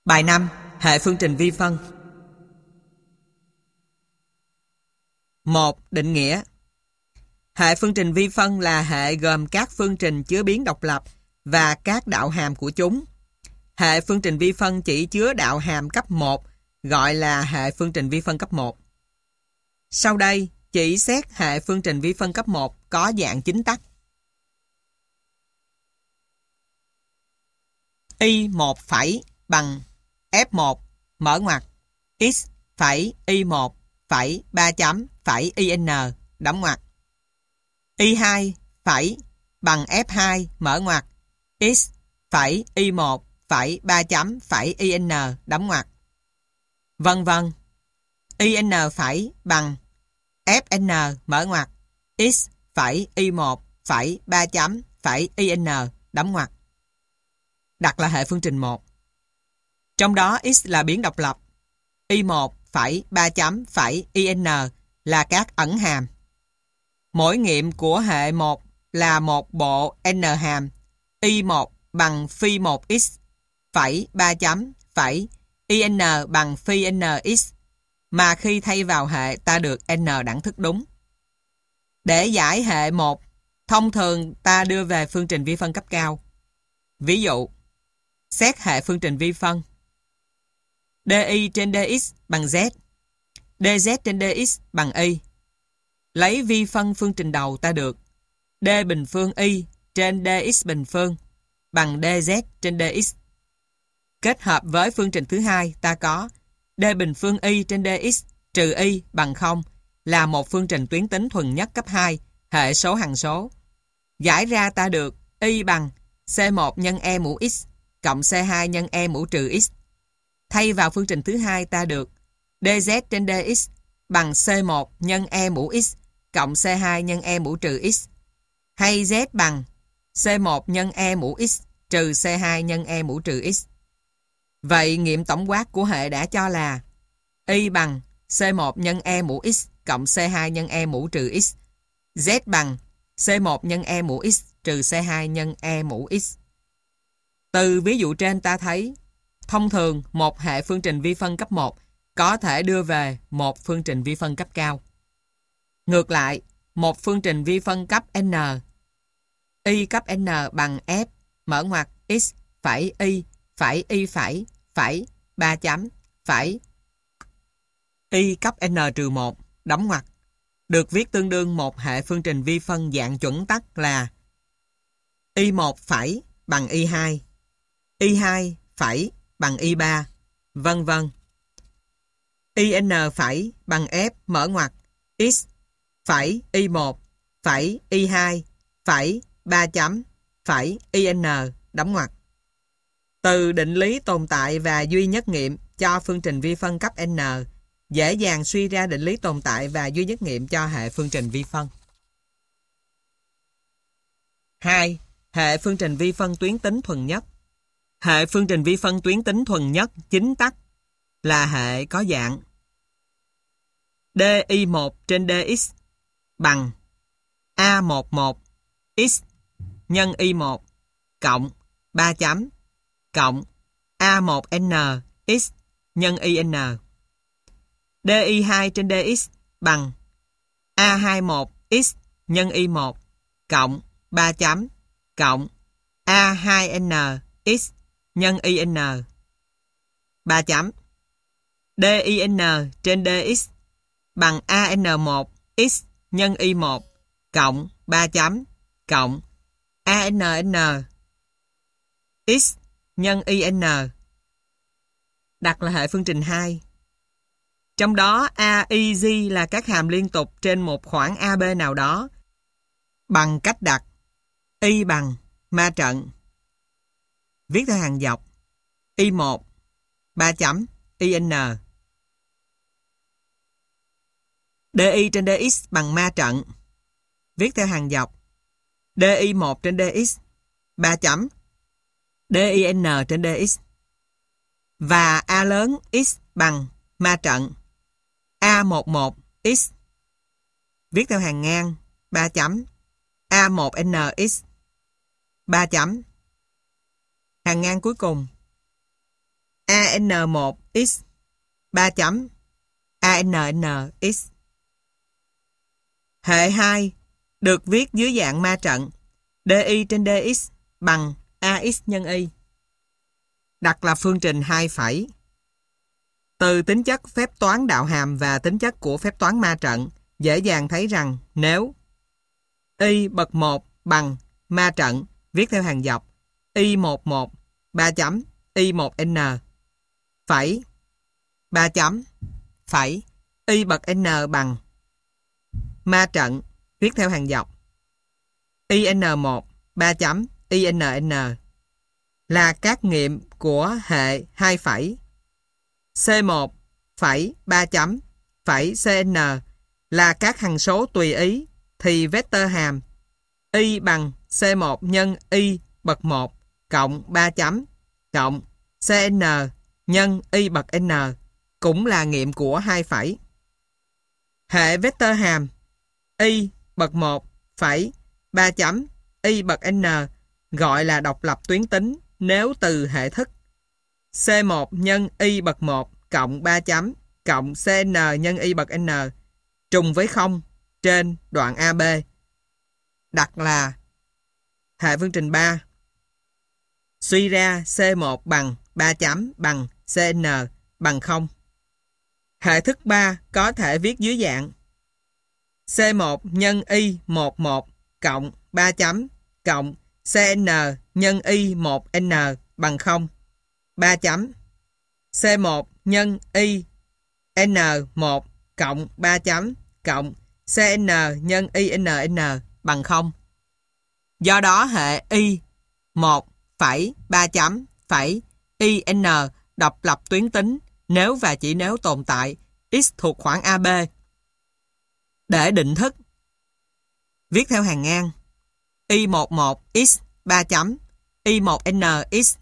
Bài 5. Hệ phương trình vi phân. 1. Định nghĩa. Hệ phương trình vi phân là hệ gồm các phương trình chứa biến độc lập và các đạo hàm của chúng. Hệ phương trình vi phân chỉ chứa đạo hàm cấp 1 gọi là hệ phương trình vi phân cấp 1. Sau đây, chỉ xét hệ phương trình vi phân cấp 1 có dạng chính tắc. Y1 phẩy bằng F1 mở ngoặc x phẩy Y1 phẩy 3 chấm phẩy IN đóng ngoặc. Y2 phẩy bằng F2 mở ngoặc x phẩy Y1 phẩy 3 chấm phẩy IN đóng ngoặc. Vân vân. IN phẩy bằng FN mở ngoặc x phẩy Y1 phẩy 3 chấm phẩy IN đóng ngoặc. Đặt là hệ phương trình 1. Trong đó x là biến độc lập, Y1 phẩy 3 chấm phẩy IN là các ẩn hàm. Mỗi nghiệm của hệ 1 là một bộ n hàm Y1 bằng phi 1x phẩy 3 chấm phẩy IN bằng phi nx mà khi thay vào hệ ta được n đẳng thức đúng. Để giải hệ 1, thông thường ta đưa về phương trình vi phân cấp cao. Ví dụ, xét hệ phương trình vi phân. DY trên DX bằng Z, DZ trên DX bằng Y. Lấy vi phân phương trình đầu ta được D bình phương Y trên DX bình phương bằng DZ trên DX. Kết hợp với phương trình thứ hai ta có D bình phương Y trên DX trừ Y bằng 0 là một phương trình tuyến tính thuần nhất cấp 2 hệ số hằng số. Giải ra ta được Y bằng C1 nhân E mũ X cộng C2 nhân E mũ trừ X. Thay vào phương trình thứ hai ta được DZ trên DX bằng C1 nhân E mũ X cộng C2 nhân E mũ trừ X. Hay Z bằng C1 nhân E mũ X trừ C2 nhân E mũ trừ X. Vậy nghiệm tổng quát của hệ đã cho là Y bằng C1 nhân E mũ X cộng C2 nhân E mũ trừ X. Z bằng C1 nhân E mũ X trừ C2 nhân E mũ X. Từ ví dụ trên ta thấy, thông thường một hệ phương trình vi phân cấp 1 có thể đưa về một phương trình vi phân cấp cao. Ngược lại, một phương trình vi phân cấp n, y cấp n bằng f mở ngoặc x phẩy y phẩy 3 chấm phẩy y cấp n trừ 1 đóng ngoặc, được viết tương đương một hệ phương trình vi phân dạng chuẩn tắc là y1 phẩy bằng y2, y2 phẩy bằng y3, vân vân. IN phẩy bằng F mở ngoặc x phẩy Y1 phẩy Y2 phẩy 3 chấm phẩy IN đóng ngoặc. Từ định lý tồn tại và duy nhất nghiệm cho phương trình vi phân cấp n, dễ dàng suy ra định lý tồn tại và duy nhất nghiệm cho hệ phương trình vi phân. 2. Hệ phương trình vi phân tuyến tính thuần nhất. Hệ phương trình vi phân tuyến tính thuần nhất chính tắc là hệ có dạng DY1 trên DX bằng A11 x nhân Y1 cộng 3 chấm cộng A1n x nhân IN. DY2 trên DX bằng A21 x nhân Y1 cộng 3 chấm cộng A2n x nhân IN 3 chấm. DIN trên DX bằng AN1 x nhân Y1 cộng 3 chấm cộng ANN x nhân IN. Đặt là hệ phương trình 2. Trong đó A, Y, G là các hàm liên tục trên một khoảng AB nào đó. Bằng cách đặt Y bằng ma trận. Viết theo hàng dọc Y1 3 chấm IN. DY trên DX bằng ma trận. Viết theo hàng dọc DY1 trên DX 3 chấm DIN trên DX. Và A lớn X bằng ma trận A11 X. Viết theo hàng ngang 3 chấm A1N X 3 chấm. Hàng ngang cuối cùng AN1X 3 chấm ANNX. Hệ 2 được viết dưới dạng ma trận DY trên DX bằng AX nhân Y. Đặt là phương trình 2 phẩy. Từ tính chất phép toán đạo hàm và tính chất của phép toán ma trận, dễ dàng thấy rằng nếu Y bậc 1 bằng ma trận viết theo hàng dọc Y11 3 chấm Y1N phẩy 3 chấm phẩy Y bậc N bằng ma trận viết theo hàng dọc IN1 3 chấm INN là các nghiệm của hệ 2 phẩy. C1 phẩy 3 chấm phẩy CN là các hằng số tùy ý thì vectơ hàm Y bằng C1 nhân Y bậc 1 cộng 3 chấm cộng CN nhân Y bậc N cũng là nghiệm của 2 phẩy. Hệ vectơ hàm Y bậc 1 phẩy 3 chấm Y bậc N gọi là độc lập tuyến tính nếu từ hệ thức C1 nhân Y bậc 1 cộng 3 chấm cộng CN nhân Y bậc N trùng với 0 trên đoạn AB. Đặt là hệ phương trình 3. Suy ra C1 bằng 3 chấm bằng CN bằng 0. Hệ thức 3 có thể viết dưới dạng C1 nhân Y11 cộng 3 chấm cộng CN nhân Y1N bằng 0. 3 chấm C1 nhân Y N1 cộng 3 chấm cộng CN nhân INN bằng 0. Do đó hệ Y1 phẩy 3 chấm phẩy IN độc lập tuyến tính nếu và chỉ nếu tồn tại X thuộc khoảng AB. Để định thức viết theo hàng ngang Y11X 3 chấm Y1NX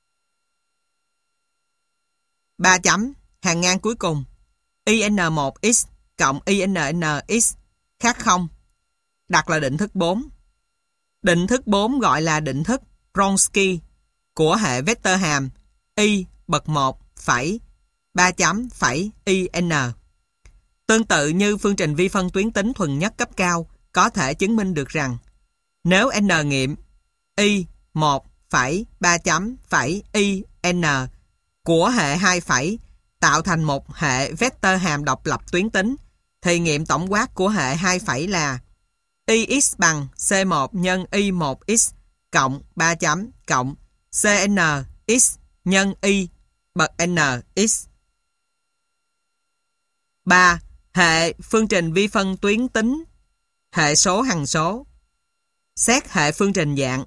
3 chấm hàng ngang cuối cùng IN1X cộng INNX khác 0. Đặt là định thức 4. Định thức 4 gọi là định thức Wronski của hệ vectơ hàm Y bậc 1 phẩy 3 chấm phẩy IN. Tương tự như phương trình vi phân tuyến tính thuần nhất cấp cao có thể chứng minh được rằng nếu N nghiệm Y1 phẩy 3 chấm phẩy IN của hệ 2 phẩy tạo thành một hệ vectơ hàm độc lập tuyến tính thì nghiệm tổng quát của hệ 2 phẩy là IX bằng C1 nhân Y1X cộng 3 chấm cộng CNX nhân Y bậc NX. 3. Hệ phương trình vi phân tuyến tính hệ số hằng số. Xét hệ phương trình dạng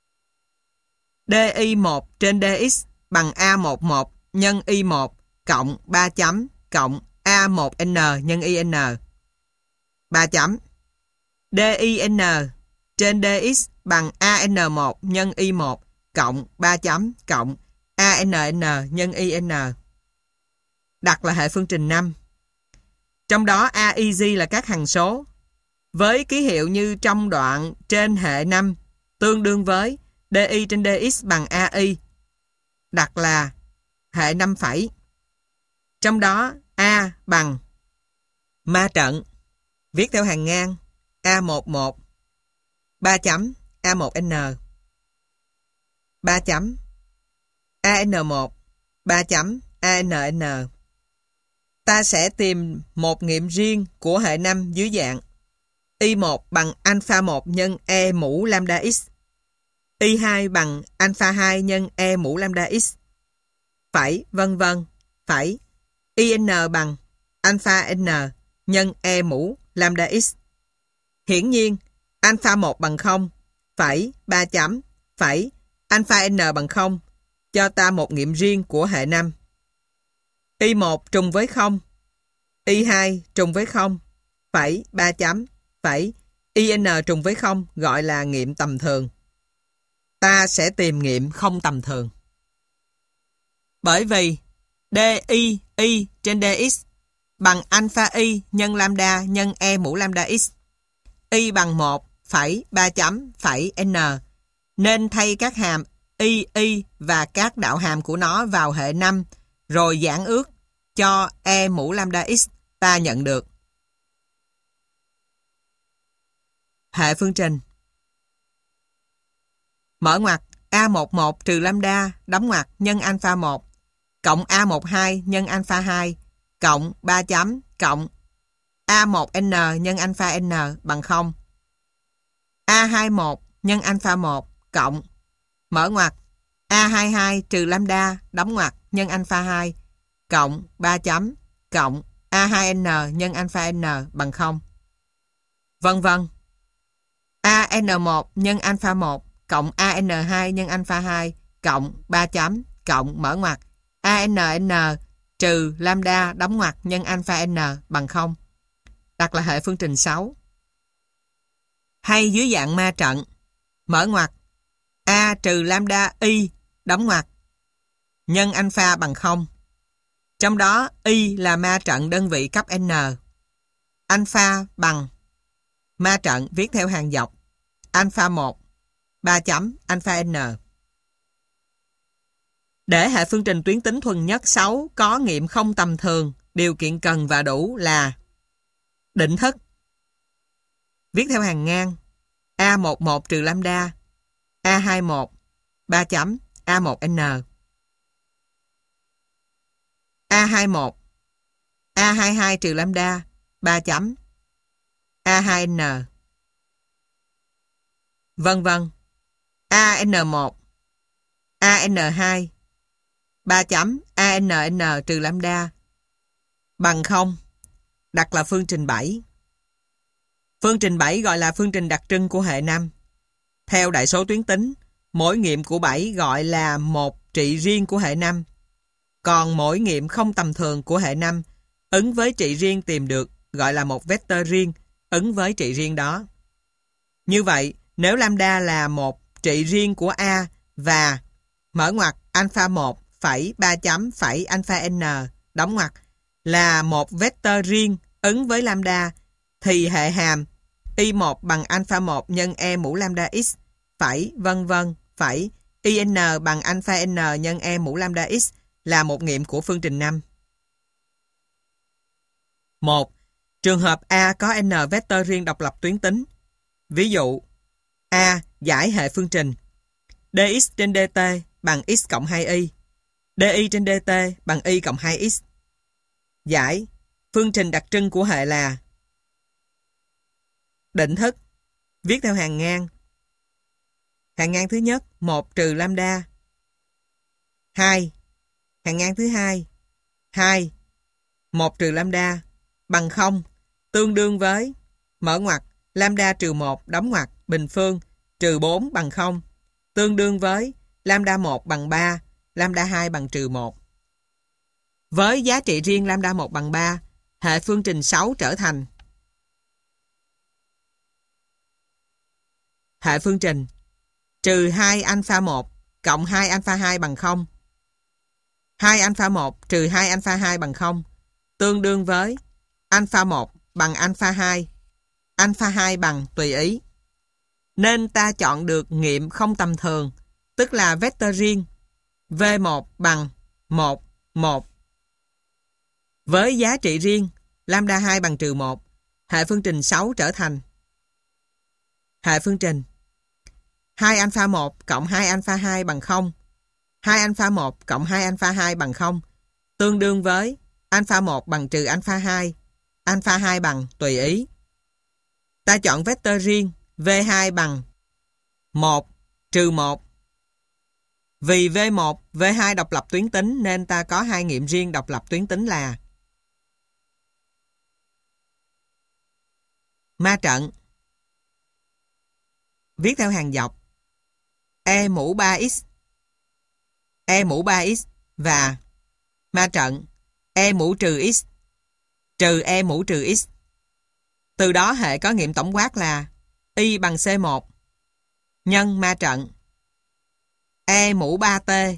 DY1 trên DX bằng A11 nhân Y1 cộng 3 chấm cộng A1N nhân IN. 3 chấm DIN trên DX bằng AN1 nhân Y1 cộng 3 chấm cộng ANN nhân IN. Đặt là hệ phương trình 5. Trong đó AIG là các hằng số với ký hiệu như trong đoạn trên hệ 5 tương đương với DY trên DX bằng AI. Đặt là hệ 5 phẩy. Trong đó A bằng ma trận viết theo hàng ngang A11 3 chấm A1N 3 chấm AN1 3 chấm ANN. Ta sẽ tìm một nghiệm riêng của hệ 5 dưới dạng Y1 bằng alpha 1 nhân E mũ lambda x, Y2 bằng alpha 2 nhân E mũ lambda x, phẩy vân vân, phẩy IN bằng alpha N nhân E mũ lambda x. Hiển nhiên, alpha 1 bằng 0, phẩy 3 chấm, phẩy alpha N bằng 0 cho ta một nghiệm riêng của hệ 5. Y1 trùng với 0, Y2 trùng với 0, phẩy 3 chấm, phẩy IN trùng với 0 gọi là nghiệm tầm thường. Ta sẽ tìm nghiệm không tầm thường. Bởi vì DI trên DX bằng alpha Y nhân lambda nhân E mũ lambda x. Y bằng 1, phẩy 3 chấm, phẩy N. Nên thay các hàm y và các đạo hàm của nó vào hệ 5, rồi giản ước cho E mũ lambda x ta nhận được. Hệ phương trình. Mở ngoặc A11 trừ lambda đóng ngoặc nhân alpha 1 cộng A12 nhân alpha 2 cộng 3 chấm cộng A1n nhân alpha n bằng 0. A21 nhân alpha 1 cộng mở ngoặc A22 trừ lambda đóng ngoặc nhân alpha 2 cộng 3 chấm cộng A2n nhân alpha n bằng 0. Vân vân. AN1 nhân alpha 1 cộng AN2 nhân alpha 2 cộng 3 chấm cộng mở ngoặc ANN trừ lambda đóng ngoặc nhân alpha n bằng 0. Đặt là hệ phương trình 6. Hay dưới dạng ma trận. Mở ngoặc A trừ lambda y đóng ngoặc nhân alpha bằng 0. Trong đó y là ma trận đơn vị cấp n. Alpha bằng ma trận viết theo hàng dọc alpha 1 3 chấm alpha n. Để hệ phương trình tuyến tính thuần nhất 6 có nghiệm không tầm thường, điều kiện cần và đủ là định thức. Viết theo hàng ngang A11 trừ lambda A21 3 chấm A1n A21 A22 trừ lambda 3 chấm A2n vân vân. AN1 AN2 3 chấm ANN trừ lambda bằng 0. Đặt là phương trình 7. Phương trình 7 gọi là phương trình đặc trưng của hệ 5. Theo đại số tuyến tính, mỗi nghiệm của 7 gọi là một trị riêng của hệ 5. Còn mỗi nghiệm không tầm thường của hệ 5 ứng với trị riêng tìm được gọi là một vectơ riêng ứng với trị riêng đó. Như vậy, nếu lambda là một trị riêng của A và mở ngoặc alpha 1 phẩy 3 chấm phẩy alpha n đóng ngoặc là một vectơ riêng ứng với lambda, thì hệ hàm y1 bằng alpha 1 nhân e mũ lambda x phẩy vân vân phẩy in bằng alpha n nhân e mũ lambda x là một nghiệm của phương trình 5. 1. Trường hợp A có n vectơ riêng độc lập tuyến tính. Ví dụ A. Giải hệ phương trình dx trên dt bằng x cộng 2y, dy trên dt bằng y cộng 2x. Giải phương trình đặc trưng của hệ là định thức. Viết theo hàng ngang. Hàng ngang thứ nhất 1 trừ lambda 2. Hàng ngang thứ hai 2 1 trừ lambda bằng 0, tương đương với mở ngoặc lambda trừ 1 đóng ngoặc bình phương trừ 4 bằng 0, tương đương với lambda 1 bằng 3, lambda 2 bằng trừ 1. Với giá trị riêng lambda 1 bằng 3, hệ phương trình 6 trở thành hệ phương trình trừ 2 alpha 1 cộng 2 alpha 2 bằng 0. 2 alpha 1 trừ 2 alpha 2 bằng 0, tương đương với alpha 1 bằng alpha 2, alpha 2 bằng tùy ý. Nên ta chọn được nghiệm không tầm thường, tức là vectơ riêng V1 bằng 1, 1. Với giá trị riêng lambda 2 bằng trừ 1, hệ phương trình 6 trở thành hệ phương trình 2 alpha 1 cộng 2 alpha 2 bằng 0, 2 alpha 1 cộng 2 alpha 2 bằng 0, tương đương với alpha 1 bằng trừ alpha 2, alpha 2 bằng tùy ý. Ta chọn vectơ riêng V2 bằng 1, trừ 1. Vì V1, V2 độc lập tuyến tính nên ta có hai nghiệm riêng độc lập tuyến tính là ma trận. Viết theo hàng dọc E mũ 3x, E mũ 3x và ma trận E mũ trừ x trừ E mũ trừ x. Từ đó hệ có nghiệm tổng quát là y bằng C1 nhân ma trận E mũ 3t,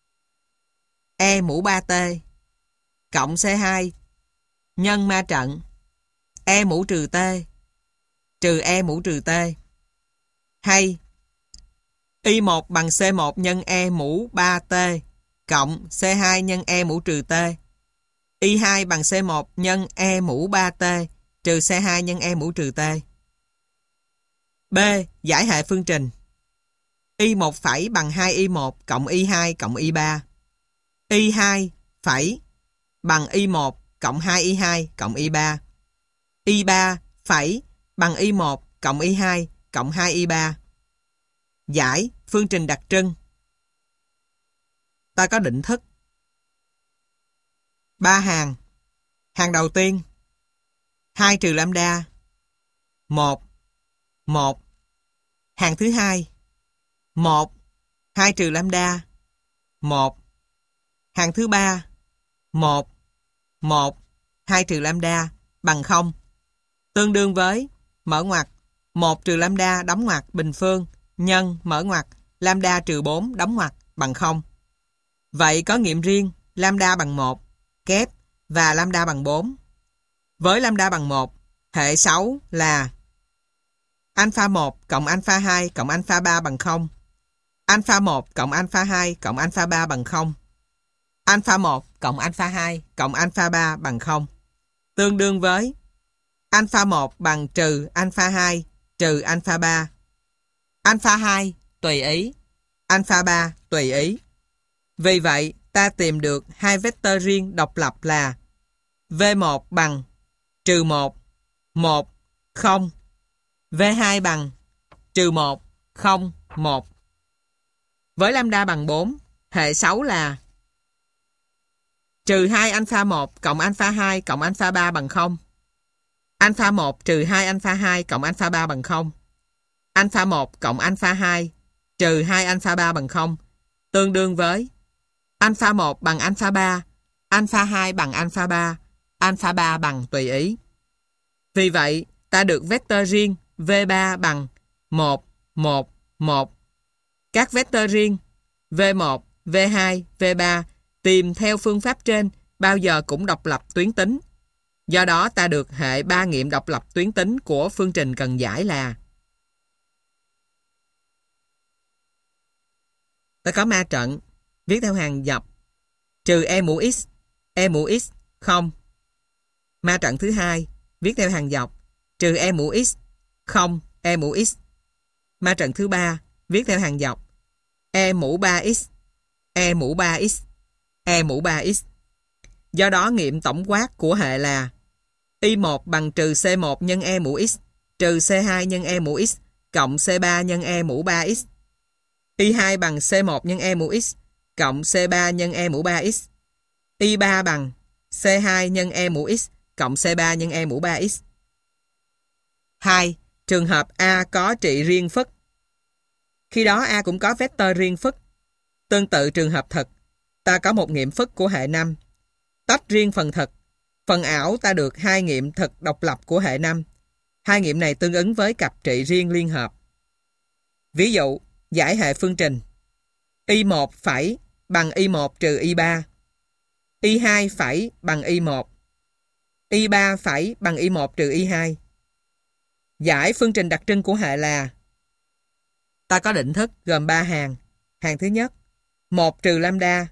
E mũ 3t cộng C2 nhân ma trận E mũ trừ t trừ E mũ trừ t. Hay Y1 bằng C1 nhân E mũ 3T cộng C2 nhân E mũ trừ T. Y2 bằng C1 nhân E mũ 3T trừ C2 nhân E mũ trừ T. B. Giải hệ phương trình. Y1 phẩy bằng 2Y1 cộng Y2 cộng Y3. Y2 phẩy bằng Y1 cộng 2Y2 cộng Y3. Y3 phẩy bằng Y1 cộng Y2 cộng 2Y3. Giải phương trình đặc trưng. Ta có định thức. 3 hàng. Hàng đầu tiên 2 trừ lambda 1 1. Hàng thứ hai 1 2 trừ lambda 1. Hàng thứ ba 1 1 2 trừ lambda bằng 0. Tương đương với mở ngoặc 1 trừ lambda đóng ngoặc bình phương nhân mở ngoặc lambda trừ 4 đóng ngoặc bằng 0. Vậy có nghiệm riêng lambda bằng 1 kép và lambda bằng 4. Với lambda bằng 1, hệ 6 là alpha 1 cộng alpha 2 cộng alpha 3 bằng 0. Alpha 1 cộng alpha 2 cộng alpha 3 bằng 0. Alpha 1 cộng alpha 2 cộng alpha 3 bằng 0. Tương đương với alpha 1 bằng trừ alpha 2 trừ alpha 3. Alpha 2 tùy ý, alpha 3 tùy ý. Vì vậy, ta tìm được hai vectơ riêng độc lập là V1 bằng trừ 1, 1, 0. V2 bằng trừ 1, 0, 1. Với lambda bằng 4, hệ 6 là trừ 2 alpha 1 cộng alpha 2 cộng alpha 3 bằng 0. Alpha 1 trừ 2 alpha 2 cộng alpha 3 bằng 0. Alpha 1 cộng alpha 2 trừ 2 alpha 3 bằng 0. Tương đương với alpha 1 bằng alpha 3, alpha 2 bằng alpha 3, alpha 3 bằng tùy ý. Vì vậy, ta được vectơ riêng V3 bằng 1, 1, 1. Các vectơ riêng V1, V2, V3 tìm theo phương pháp trên bao giờ cũng độc lập tuyến tính. Do đó ta được hệ 3 nghiệm độc lập tuyến tính của phương trình cần giải là ta có ma trận viết theo hàng dọc trừ E mũ x 0. Ma trận thứ hai viết theo hàng dọc trừ E mũ x 0 E mũ x. Ma trận thứ ba viết theo hàng dọc E mũ 3x E mũ 3x E mũ 3x. Do đó nghiệm tổng quát của hệ là Y1 bằng trừ C1 nhân E mũ x trừ C2 nhân E mũ x cộng C3 nhân E mũ 3x. Y2 bằng C1 nhân E mũ x cộng C3 nhân E mũ 3x. Y3 bằng C2 nhân E mũ x cộng C3 nhân E mũ 3x. 2. Trường hợp A có trị riêng phức. Khi đó A cũng có vectơ riêng phức. Tương tự trường hợp thực, ta có một nghiệm phức của hệ 5. Tách riêng phần thực. Phần ảo ta được hai nghiệm thực độc lập của hệ 5. Hai nghiệm này tương ứng với cặp trị riêng liên hợp. Ví dụ, giải hệ phương trình. Y1 phẩy bằng Y1 trừ Y3. Y2 phẩy bằng Y1. Y3 phẩy bằng Y1 trừ Y2. Giải phương trình đặc trưng của hệ là ta có định thức gồm 3 hàng. Hàng thứ nhất 1 trừ lambda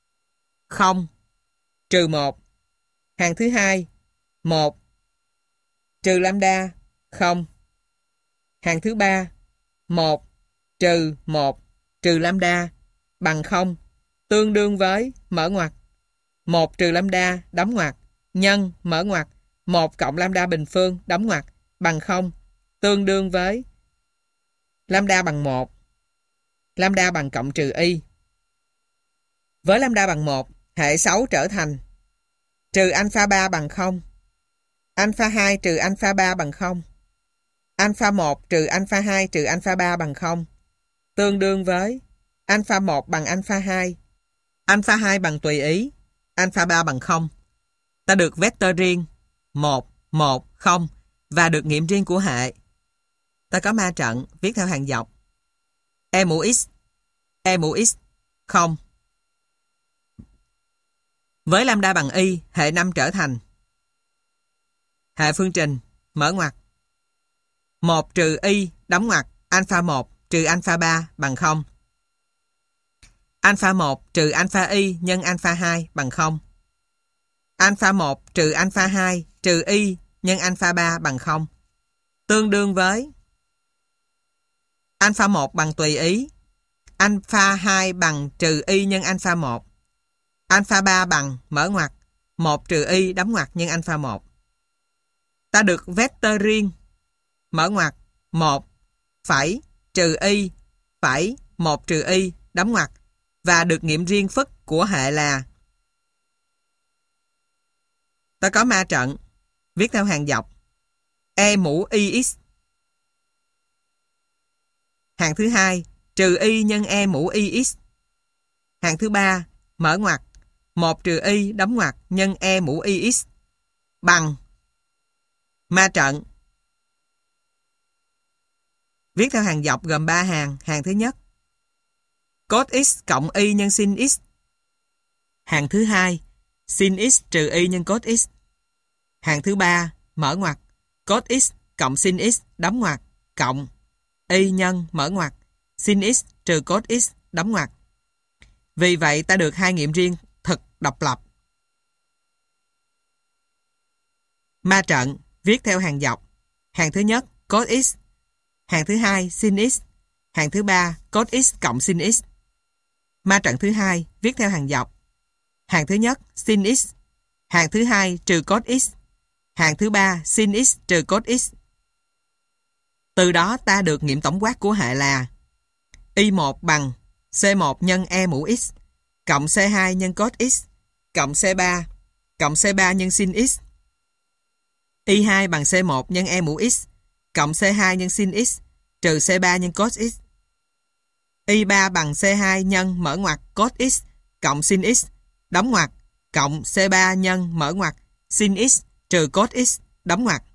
0 trừ 1. Hàng thứ hai 1 trừ lambda 0. Hàng thứ ba 1 trừ 1 trừ lambda bằng 0. Tương đương với mở ngoặc 1 trừ lambda đóng ngoặc nhân mở ngoặc 1 cộng lambda bình phương đóng ngoặc bằng 0. Tương đương với lambda bằng 1, lambda bằng cộng trừ y. Với lambda bằng 1, hệ 6 trở thành trừ alpha 3 bằng 0, alpha 2 trừ alpha 3 bằng 0, alpha 1 trừ alpha 2 trừ alpha 3 bằng 0. Tương đương với alpha 1 bằng alpha 2, alpha 2 bằng tùy ý, alpha 3 bằng 0. Ta được vectơ riêng 1, 1, 0 và được nghiệm riêng của hệ. Ta có ma trận viết theo hàng dọc E mũ x 0. Với lambda bằng y, hệ 5 trở thành hệ phương trình mở ngoặc 1 trừ y đóng ngoặc alpha 1 trừ alpha 3 bằng 0. Alpha 1 trừ alpha y nhân alpha 2 bằng 0. Alpha 1 trừ alpha 2 trừ y nhân alpha 3 bằng 0. Tương đương với alpha 1 bằng tùy ý, alpha 2 bằng trừ y nhân alpha 1, alpha 3 bằng mở ngoặc 1 trừ y đóng ngoặc nhân alpha 1. Ta được vectơ riêng mở ngoặc 1 phẩy trừ y phẩy 1 trừ y đóng ngoặc và được nghiệm riêng phức của hệ là ta có ma trận viết theo hàng dọc e mũ ix hàng thứ hai trừ y nhân e mũ ix hàng thứ ba mở ngoặc 1 trừ y đóng ngoặc nhân e mũ ix bằng ma trận viết theo hàng dọc gồm 3 hàng. Hàng thứ nhất cos x cộng y nhân sin x. Hàng thứ hai sin x trừ y nhân cos x. Hàng thứ ba mở ngoặc cos x cộng sin x đóng ngoặc cộng y nhân mở ngoặc sin x trừ cos x đóng ngoặc. Vì vậy ta được hai nghiệm riêng thực độc lập. Ma trận viết theo hàng dọc. Hàng thứ nhất cos x, hàng thứ hai sin x, hàng thứ ba cos x cộng sin x. Ma trận thứ hai viết theo hàng dọc. Hàng thứ nhất sin x, hàng thứ hai trừ cos x, hàng thứ ba sin x trừ cos x. Từ đó ta được nghiệm tổng quát của hệ là y1 bằng c1 nhân e mũ x cộng c2 nhân cos x cộng c3 nhân sin x. Y2 bằng c1 nhân e mũ x cộng c2 nhân sin x trừ c3 nhân cos x. Y3 bằng c2 nhân mở ngoặc cos x cộng sin x đóng ngoặc cộng c3 nhân mở ngoặc sin x trừ cos x đóng ngoặc.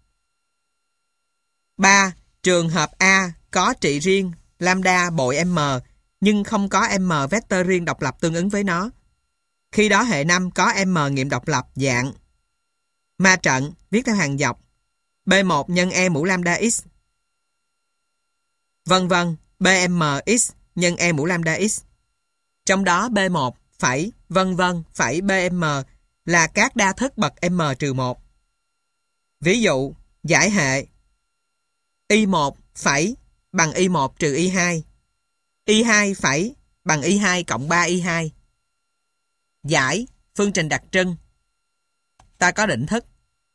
3. Trường hợp A có trị riêng lambda bội m nhưng không có m vectơ riêng độc lập tương ứng với nó. Khi đó hệ 5 có m nghiệm độc lập dạng ma trận viết theo hàng dọc B1 nhân e mũ lambda x vân vân BMX nhân e mũ lambda x. Trong đó B1 phẩy vân vân phẩy BM là các đa thức bậc m-1. Ví dụ giải hệ Y1 phẩy bằng Y1 trừ Y2, Y2 phẩy bằng Y2 cộng 3Y2. Giải phương trình đặc trưng. Ta có định thức.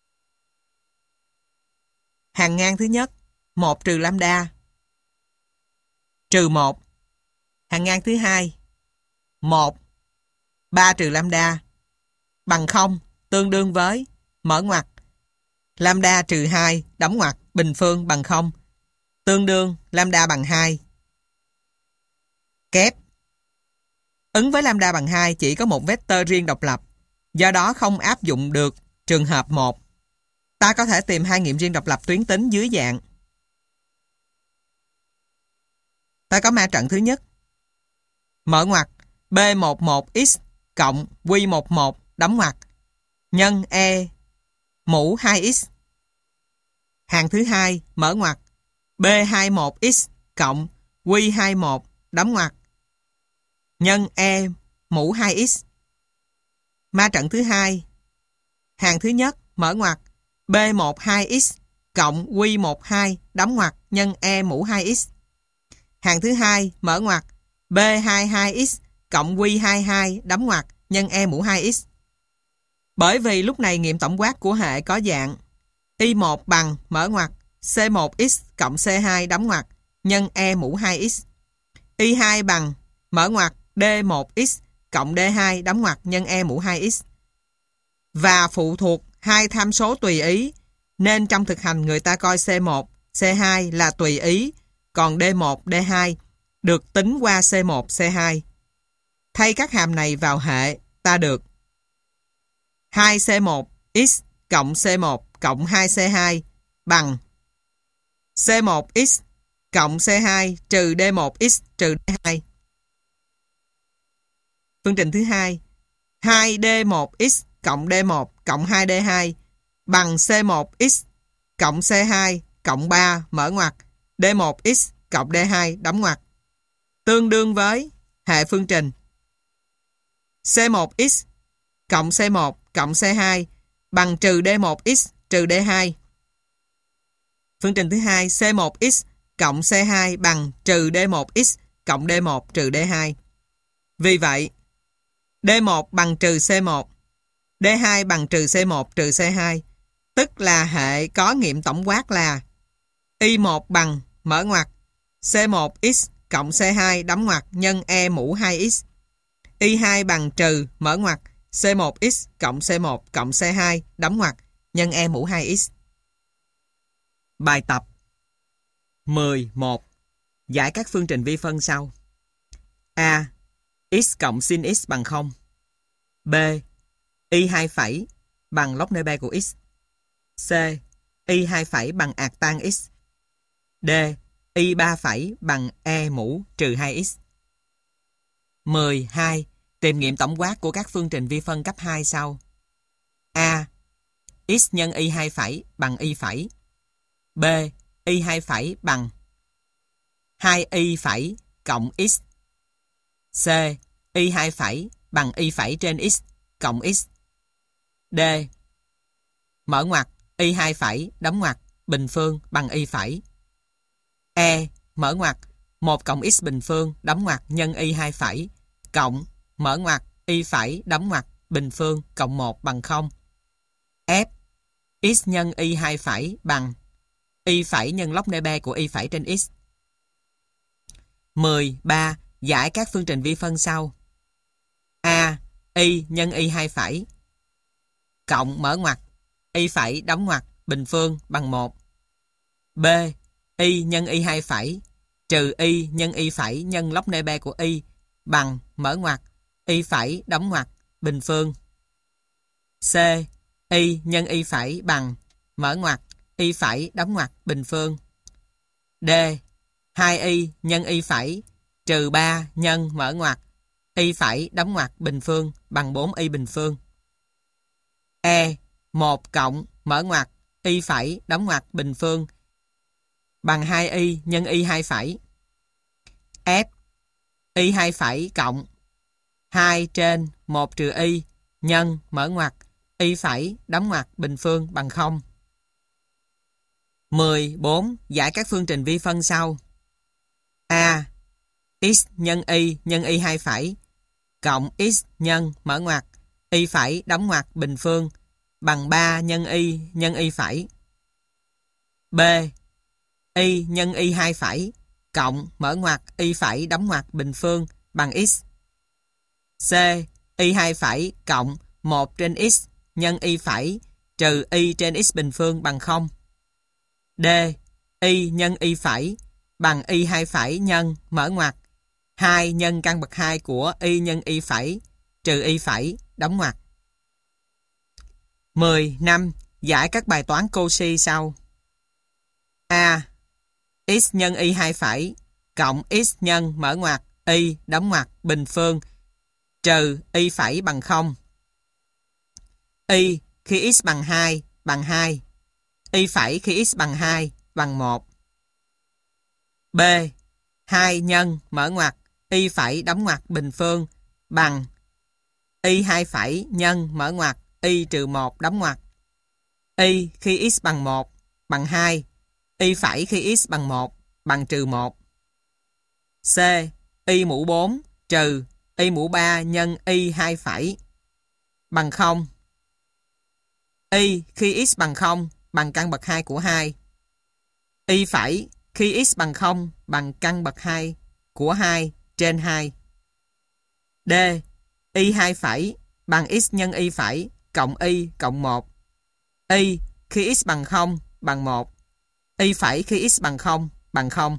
Hàng ngang thứ nhất 1 trừ lambda trừ 1. Hàng ngang thứ hai 1 3 trừ lambda bằng 0 tương đương với mở ngoặc lambda trừ 2 đóng ngoặc bình phương bằng 0 tương đương lambda bằng 2. Kép ứng với lambda bằng 2 chỉ có một vectơ riêng độc lập, do đó không áp dụng được trường hợp 1. Ta có thể tìm hai nghiệm riêng độc lập tuyến tính dưới dạng. Ta có ma trận thứ nhất. Mở ngoặc B11x cộng Q11 đóng ngoặc nhân E mũ 2x. Hàng thứ hai mở ngoặc B21x cộng Q21 đóng ngoặc nhân E mũ 2x. Ma trận thứ hai. Hàng thứ nhất mở ngoặc B12x cộng Q12 đóng ngoặc nhân E mũ 2x. Hàng thứ hai mở ngoặc B22x cộng Q22 đóng ngoặc nhân E mũ 2x. Bởi vì lúc này nghiệm tổng quát của hệ có dạng Y1 bằng mở ngoặc C1x cộng C2 đóng ngoặc nhân E mũ 2x. Y2 bằng mở ngoặc D1x cộng D2 đóng ngoặc nhân E mũ 2x. Và phụ thuộc hai tham số tùy ý, nên trong thực hành người ta coi C1, C2 là tùy ý, còn D1, D2 được tính qua C1, C2. Thay các hàm này vào hệ, ta được 2C1x cộng C1 cộng 2C2 bằng C1x cộng C2 trừ D1x trừ D2. Phương trình thứ hai 2D1x cộng D1 cộng 2D2 bằng C1x cộng C2 cộng 3 mở ngoặc D1x cộng D2 đóng ngoặc. Tương đương với hệ phương trình C1x cộng C1 cộng C2 bằng trừ D1x trừ D2. Phương trình thứ hai, C1x cộng C2 bằng trừ D1x cộng D1 trừ D2. Vì vậy, D1 bằng trừ C1, D2 bằng trừ C1 trừ C2, tức là hệ có nghiệm tổng quát là Y1 bằng mở ngoặc C1x cộng C2 đóng ngoặc nhân E mũ 2x. Y2 bằng trừ mở ngoặc C1x cộng C1 cộng C2 đóng ngoặc nhân E mũ 2x. Bài tập 11. Giải các phương trình vi phân sau. A. X cộng sin x bằng 0. B. Y2 phẩy bằng log nơ B của x. C. Y2 phẩy bằng ạt tan x. D. Y3 phẩy bằng E mũ trừ 2x. 12. Tìm nghiệm tổng quát của các phương trình vi phân cấp 2 sau. A. X nhân Y2 phẩy bằng Y phẩy. B. Y2 phẩy bằng 2Y phẩy cộng x. C. Y2 phẩy bằng Y phẩy trên x cộng x. D. Mở ngoặc Y2 phẩy đóng ngoặc bình phương bằng Y phẩy. E. Mở ngoặc 1 cộng x bình phương đóng ngoặc nhân Y2 phẩy cộng mở ngoặc Y phẩy đóng ngoặc bình phương cộng 1 bằng 0. F. X nhân Y2 phẩy bằng Y phẩy nhân log nơ B của Y phẩy trên x. 13. Giải các phương trình vi phân sau. A. Y nhân Y2 phẩy cộng mở ngoặc Y phẩy đóng ngoặc bình phương bằng 1. B. Y nhân Y2 phẩy trừ Y nhân Y phẩy nhân log nơ B của Y bằng mở ngoặc Y phẩy đóng ngoặc bình phương. C. Y nhân Y phẩy bằng mở ngoặc Y phẩy đóng ngoặc bình phương. D. 2Y nhân Y phẩy trừ 3 nhân mở ngoặc Y phẩy đóng ngoặc bình phương bằng 4Y bình phương. E. 1 cộng mở ngoặc Y phẩy đóng ngoặc bình phương bằng 2Y nhân Y2 phẩy. F. Y2 phẩy cộng 2 trên 1 trừ Y nhân mở ngoặc Y phẩy đóng ngoặc bình phương bằng 0. 14. Giải các phương trình vi phân sau. A. X nhân Y nhân Y2 phẩy cộng X nhân mở ngoặc Y phẩy đóng ngoặc bình phương bằng 3 nhân Y nhân Y phẩy. B. Y nhân Y2 phẩy cộng mở ngoặc Y phẩy đóng ngoặc bình phương bằng x. C. Y2 phẩy cộng 1 trên x nhân Y phẩy trừ Y trên x bình phương bằng 0. D. Y nhân Y phẩy bằng Y2 phẩy nhân mở ngoặc 2 nhân căn bậc 2 của Y nhân Y phẩy trừ Y phẩy đóng ngoặc. 15. Giải các bài toán Cauchy sau. A. X nhân Y2 phẩy cộng x nhân mở ngoặc Y đóng ngoặc bình phương trừ Y phẩy bằng 0. Y khi x bằng 2 bằng 2. Y phẩy khi x bằng 2 bằng 1. B. 2 nhân mở ngoặc Y phẩy đóng ngoặc bình phương bằng Y2 phẩy nhân mở ngoặc Y trừ 1 đóng ngoặc. Y khi x bằng 1 bằng 2. Y phẩy khi x bằng 1 bằng trừ 1. C. Y mũ 4 trừ Y mũ 3 nhân Y2 phẩy bằng 0. Y khi x bằng 0 bằng căn bậc 2 của 2. Y phẩy khi x bằng 0 bằng căn bậc 2 của 2 trên 2. D. Y2 phẩy bằng x nhân Y phẩy cộng Y cộng 1. Y khi x bằng 0 bằng 1. Y phẩy khi x bằng 0 bằng 0.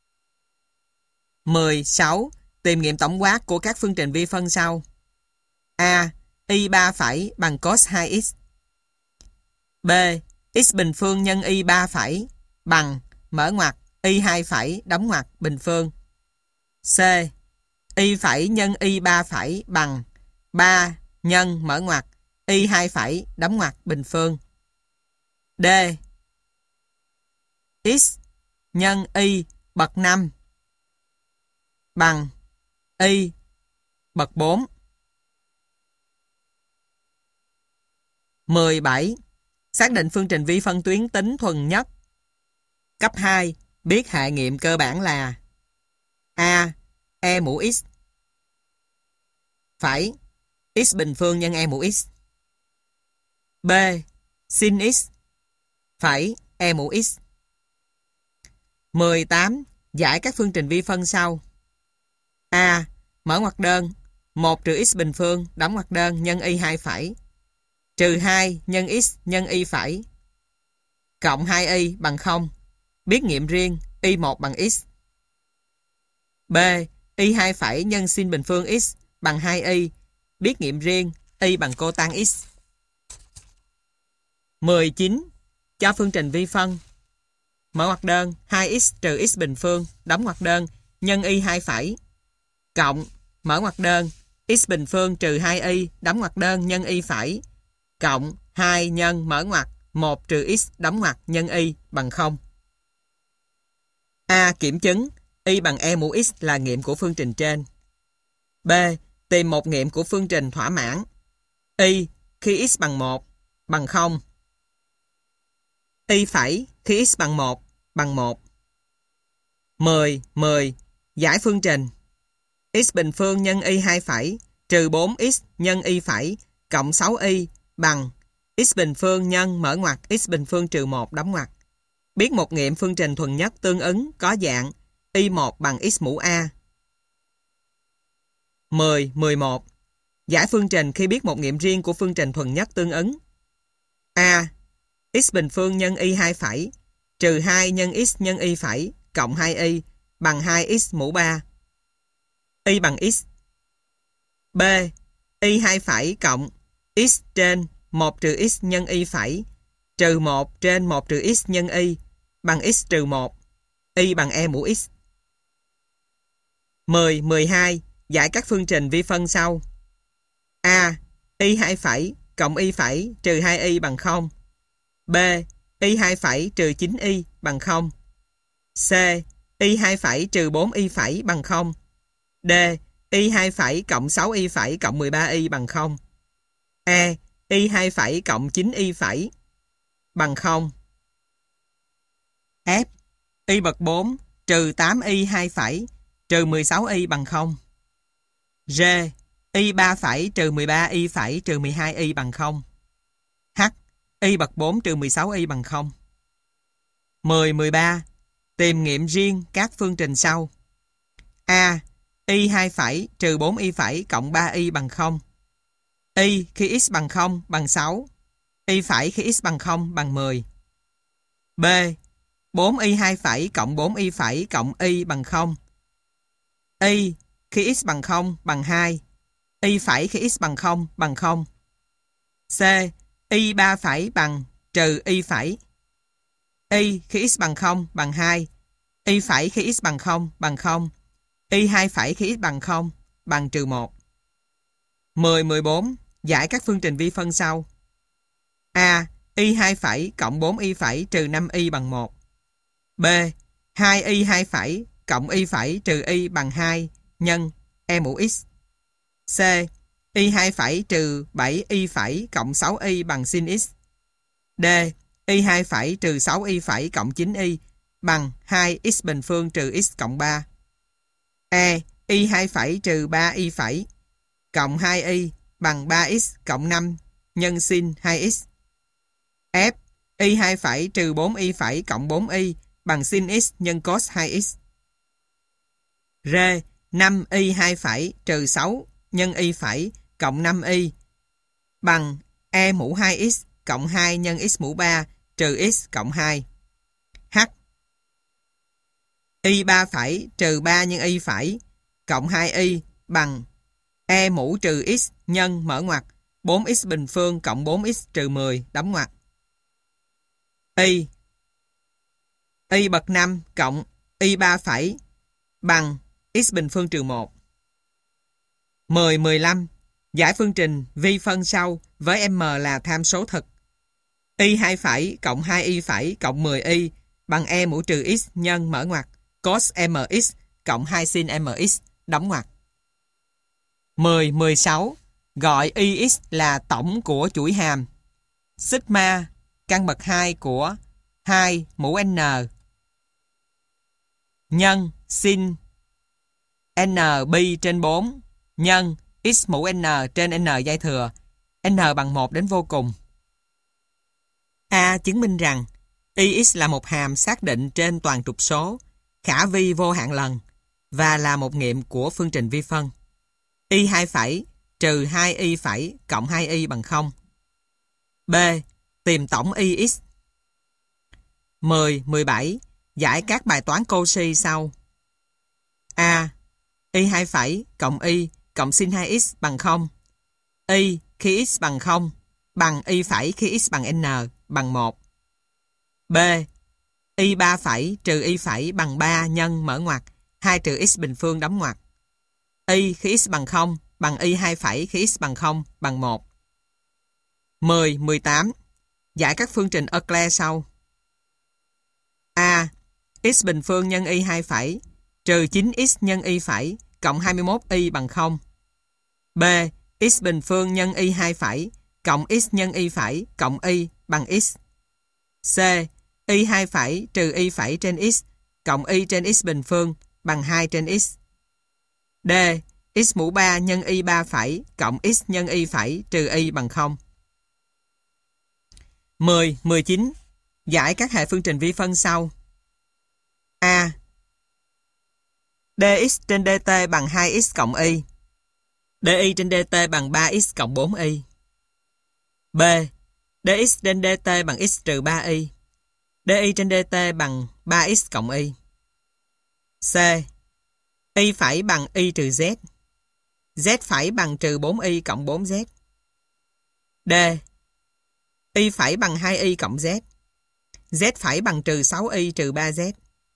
16. Tìm nghiệm tổng quát của các phương trình vi phân sau. A. Y3 phẩy bằng cos 2x. B. X bình phương nhân Y3 phẩy bằng mở ngoặc Y2 phẩy đóng ngoặc bình phương. C. Y phẩy nhân Y3 phẩy bằng 3 nhân mở ngoặc Y2 phẩy đóng ngoặc bình phương. D. X nhân Y bậc 5 bằng y bậc 4. 17. Xác định phương trình vi phân tuyến tính thuần nhất. Cấp 2. Biết hệ nghiệm cơ bản là A. E mũ x phẩy x bình phương nhân e mũ x. B. Sin x phẩy e mũ x. 18. Giải các phương trình vi phân sau. A. Mở ngoặc đơn 1 trừ x bình phương đóng ngoặc đơn nhân y 2 phẩy trừ 2 nhân x nhân y phẩy cộng 2y bằng 0. Biết nghiệm riêng y1 bằng x. B. Y 2 phẩy nhân sin bình phương x bằng 2y. Biết nghiệm riêng y bằng cotan x. 19. Cho phương trình vi phân. Mở ngoặc đơn 2x trừ x bình phương đóng ngoặc đơn nhân y 2 phẩy cộng mở ngoặc đơn x bình phương trừ 2y đóng ngoặc đơn nhân y phẩy cộng 2 nhân mở ngoặc 1 trừ x đóng ngoặc nhân y bằng 0. A. Kiểm chứng y bằng e mũ x là nghiệm của phương trình trên. B. Tìm một nghiệm của phương trình thỏa mãn y khi x bằng 1 bằng 0. Y phẩy khi x bằng 1 bằng 1. 10. Giải phương trình x bình phương nhân y 2 phẩy trừ 4x nhân y phẩy cộng 6y bằng x bình phương nhân mở ngoặc x bình phương trừ 1 đóng ngoặc. Biết một nghiệm phương trình thuần nhất tương ứng có dạng y1 bằng x mũ a. 11. Giải phương trình khi biết một nghiệm riêng của phương trình thuần nhất tương ứng. A. X bình phương nhân y 2 phẩy trừ 2 nhân x nhân y phẩy cộng 2y bằng 2x mũ 3. Y bằng x. B. Y 2 phẩy cộng x trên 1 trừ x nhân y phẩy trừ 1 trên 1 trừ x nhân y bằng x trừ 1. Y bằng e mũ x. 12. Giải các phương trình vi phân sau. A. Y 2 phẩy cộng y phẩy trừ 2y bằng 0. B. Y 2 phẩy trừ 9y bằng 0. C. Y 2 phẩy trừ 4y phẩy bằng 0. D. Y 2 phẩy cộng 6y phẩy cộng 13y bằng 0. E. Y 2 phẩy cộng 9y phẩy bằng 0. F. Y bậc 4 trừ 8y 2 phẩy trừ 16y bằng 0. G. Y 3 phẩy trừ 13y phẩy trừ 12y bằng 0. H. Y bậc 4 trừ 16y bằng 0. 13. Tìm nghiệm riêng các phương trình sau. A. Y 2 phẩy trừ 4y phẩy cộng 3y bằng 0. Y khi x bằng 0 bằng 6. Y phẩy khi x bằng 0 bằng 10. B. 4y 2 phẩy cộng 4y phẩy cộng y bằng 0. Y khi x bằng 0 bằng 2. Y phẩy khi x bằng 0 bằng 0. C. Y 3 phẩy bằng trừ y phẩy. Y khi x bằng 0 bằng 2. Y phẩy khi x bằng 0 bằng 0. Y 2 phẩy khi x bằng 0 bằng trừ 1. 14. Giải các phương trình vi phân sau. A. Y 2 phẩy cộng 4y phẩy trừ 5y bằng 1. B. 2y 2 phẩy cộng y phẩy trừ y bằng 2 nhân e mũ x. C. Y 2 phẩy trừ 7y phẩy cộng 6y bằng sin x. D. Y 2 phẩy trừ 6y phẩy cộng 9y bằng 2x bình phương trừ x cộng 3. E. Y 2 phẩy trừ 3y phẩy cộng 2y bằng 3x cộng 5 nhân sin 2x. F. Y 2 phẩy trừ 4y phẩy cộng 4y bằng sin x nhân cos 2x. R. 5y 2 phẩy trừ 6 nhân y phẩy cộng 5y bằng e mũ 2x cộng 2 nhân x mũ 3 trừ x cộng 2. H. Y 3 phẩy trừ 3 nhân y phẩy cộng 2y bằng e mũ trừ x nhân mở ngoặc 4x bình phương cộng 4x trừ 10 đóng ngoặc. Y. Y bậc 5 cộng y 3 phẩy bằng x bình phương trừ 1. 15. Giải phương trình vi phân sau với m là tham số thực. Y 2 phẩy cộng 2y phẩy cộng 10y bằng e mũ trừ x nhân mở ngoặc cos mx cộng 2 sin mx, đóng ngoặc. 10, 16. Gọi ix là tổng của chuỗi hàm sigma căn bậc 2 của 2 mũ n nhân sin n pi trên 4 nhân x mũ n trên n giai thừa n bằng 1 đến vô cùng. A chứng minh rằng ix là một hàm xác định trên toàn trục số, khả vi vô hạn lần và là một nghiệm của phương trình vi phân. Y2 phẩy trừ 2y phẩy cộng 2y bằng 0. B. Tìm tổng ix. 10, 17. Giải các bài toán Cauchy sau. A. Y2 phẩy cộng y cộng sin 2x bằng 0. Y khi x bằng 0 bằng y phẩy khi x bằng n bằng 1. B. Y3 phẩy trừ y phẩy bằng 3 nhân mở ngoặc 2 trừ x bình phương đóng ngoặc. Y khi x bằng 0 bằng y2 phẩy khi x bằng 0 bằng 1. 10, 18. Giải các phương trình Euclid sau. A. X bình phương nhân y2 phẩy trừ 9x nhân y phẩy cộng 21y bằng 0. B. X bình phương nhân y2 phẩy cộng x nhân y phẩy cộng y bằng x. C. Y2 phẩy trừ y phẩy trên x cộng y trên x bình phương bằng 2 trên x. D. X mũ 3 nhân y3 phẩy cộng x nhân y phẩy trừ y bằng 0. 10, 19. Giải các hệ phương trình vi phân sau. A. Dx trên dt bằng 2x cộng y. Di trên dt bằng 3x cộng 4y. B. Dx trên dt bằng x trừ 3y. Di trên dt bằng 3x cộng y. C. Y phẩy bằng y trừ z. Z phẩy bằng trừ 4y cộng 4z. D. Y phẩy bằng 2y cộng z. Z phẩy bằng trừ 6y trừ 3z.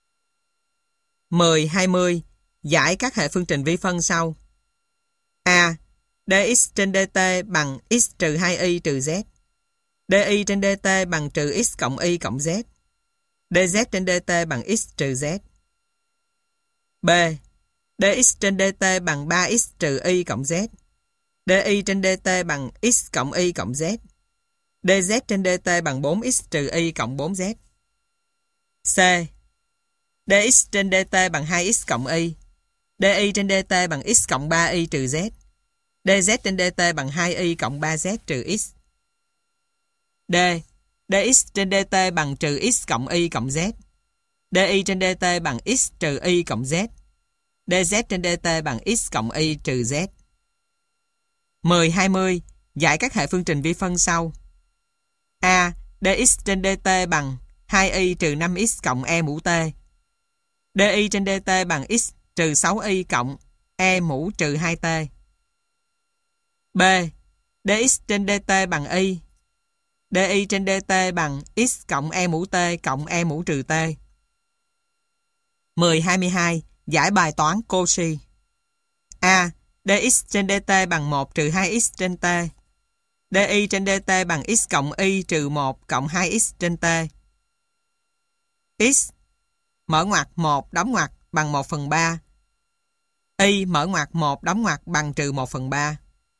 10, 20. Giải các hệ phương trình vi phân sau. A. Dx trên dt bằng x trừ 2y trừ z. Di trên dt bằng trừ x cộng y cộng z. Dz trên dt bằng x trừ z. B. Dx trên dt bằng 3x trừ y cộng z. Di trên dt bằng x cộng y cộng z. Dz trên dt bằng 4x trừ y cộng 4z. C. Dx trên dt bằng 2x cộng y. Di trên dt bằng x cộng 3y trừ z. Dz trên dt bằng 2y cộng 3z trừ x. D. Dx trên dt bằng trừ x cộng y cộng z. Di trên dt bằng x trừ y cộng z. Dz trên dt bằng x cộng y trừ z. 10, 20. Giải các hệ phương trình vi phân sau. A. Dx trên dt bằng 2y trừ 5x cộng e mũ t. Di trên dt bằng x trừ 6y cộng e mũ trừ 2t. B. Dx trên dt bằng y. Di trên dt bằng x cộng e mũ t cộng e mũ trừ t. 10, 22. Giải bài toán Cauchy. A. Dx trên dt bằng 1 trừ 2x trên t. Di trên dt bằng x cộng y trừ 1 cộng 2x trên t. X mở ngoặc 1 đóng ngoặc bằng 1/3. Y mở ngoặc 1 đóng ngoặc bằng trừ 1/3.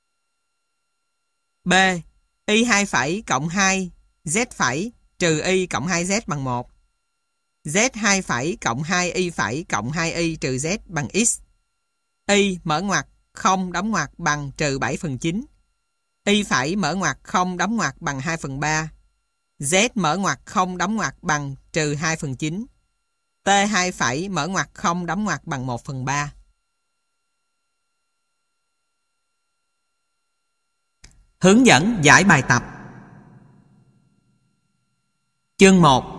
B. Y2 phẩy cộng 2 z phẩy trừ y cộng 2z bằng 1. Z2 phẩy cộng 2y phẩy cộng 2y trừ z bằng x. Y mở ngoặc 0 đóng ngoặc bằng trừ 7/9. Y phẩy mở ngoặc 0 đóng ngoặc bằng 2/3. Z mở ngoặc 0 đóng ngoặc bằng trừ 2/9. T2 phẩy mở ngoặc 0 đóng ngoặc bằng 1/3. Hướng dẫn giải bài tập. Chương 1.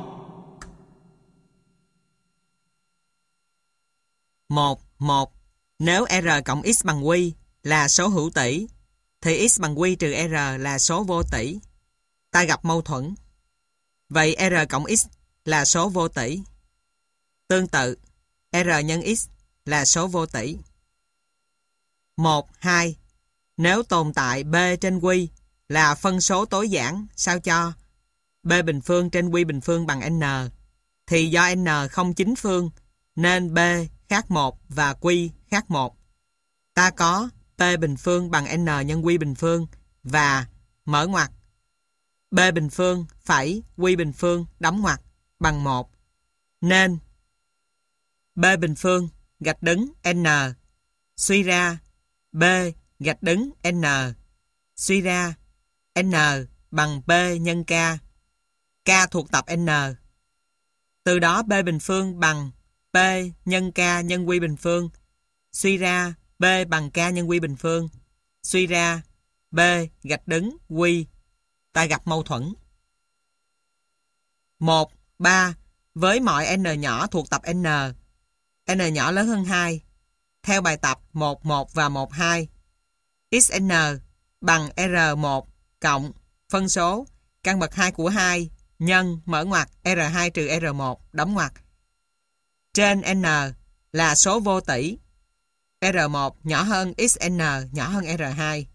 1. Nếu r cộng x bằng q là số hữu tỷ, thì x bằng q trừ r là số vô tỷ. Ta gặp mâu thuẫn. Vậy r cộng x là số vô tỷ. Tương tự, r nhân x là số vô tỷ. 1, 2. Nếu tồn tại b trên q là phân số tối giản sao cho b bình phương trên q bình phương bằng n, thì do n không chính phương nên B khác 1 và Q khác 1. Ta có P bình phương bằng N nhân Q bình phương và mở ngoặc B bình phương phẩy Q bình phương đóng ngoặc bằng 1. Nên B bình phương gạch đứng N suy ra B gạch đứng N suy ra N bằng P nhân K. K thuộc tập N. Từ đó B bình phương bằng P nhân K nhân Q bình phương. Suy ra B bằng K nhân Q bình phương. Suy ra B gạch đứng Q. Ta gặp mâu thuẫn. 1, 3 với mọi n nhỏ thuộc tập N. N nhỏ lớn hơn 2. Theo bài tập 1, 1 và 1, 2. Xn bằng R1 cộng phân số căn bậc 2 của 2 nhân mở ngoặc R2 trừ R1 đóng ngoặc. Trên N là số vô tỷ. R1 nhỏ hơn Xn nhỏ hơn R2.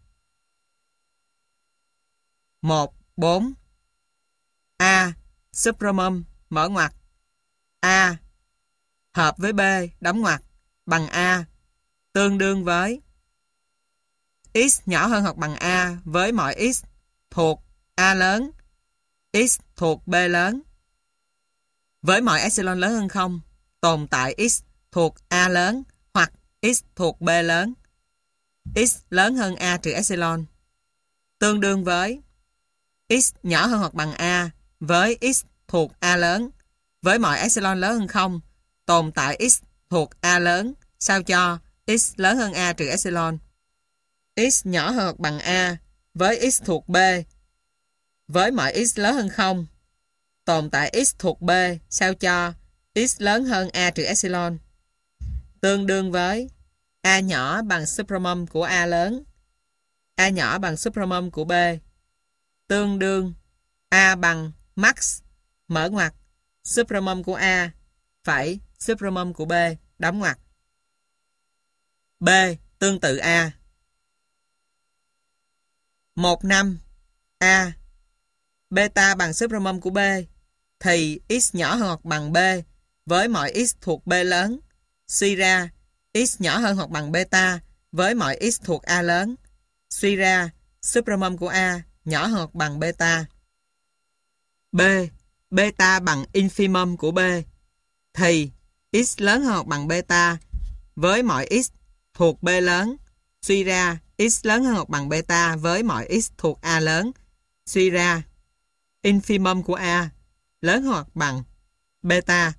1, 4. A supremum mở ngoặc A hợp với B đóng ngoặc bằng A tương đương với X nhỏ hơn hoặc bằng A với mọi X thuộc A lớn, X thuộc B lớn. Với mọi epsilon lớn hơn 0, tồn tại X thuộc A lớn hoặc X thuộc B lớn. X lớn hơn A trừ epsilon. Tương đương với X nhỏ hơn hoặc bằng A với X thuộc A lớn. Với mọi epsilon lớn hơn 0, tồn tại X thuộc A lớn sao cho X lớn hơn A trừ epsilon. X nhỏ hơn hoặc bằng A với X thuộc B. Với mọi X lớn hơn 0, tồn tại X thuộc B sao cho X lớn hơn A trừ epsilon. Tương đương với A nhỏ bằng supremum của A lớn. A nhỏ bằng supremum của B. Tương đương A bằng max mở ngoặc supremum của A phẩy supremum của B đóng ngoặc. B tương tự A. 1, 5 A beta bằng supremum của B thì X nhỏ hơn hoặc bằng B với mọi X thuộc B lớn. Suy ra X nhỏ hơn hoặc bằng beta với mọi X thuộc A lớn. Suy ra supremum của A nhỏ hơn hoặc bằng beta. B beta bằng infimum của B thì X lớn hơn hoặc bằng beta với mọi X thuộc B lớn. Suy ra X lớn hơn hoặc bằng beta với mọi X thuộc A lớn. Suy ra infimum của A lớn hơn hoặc bằng beta.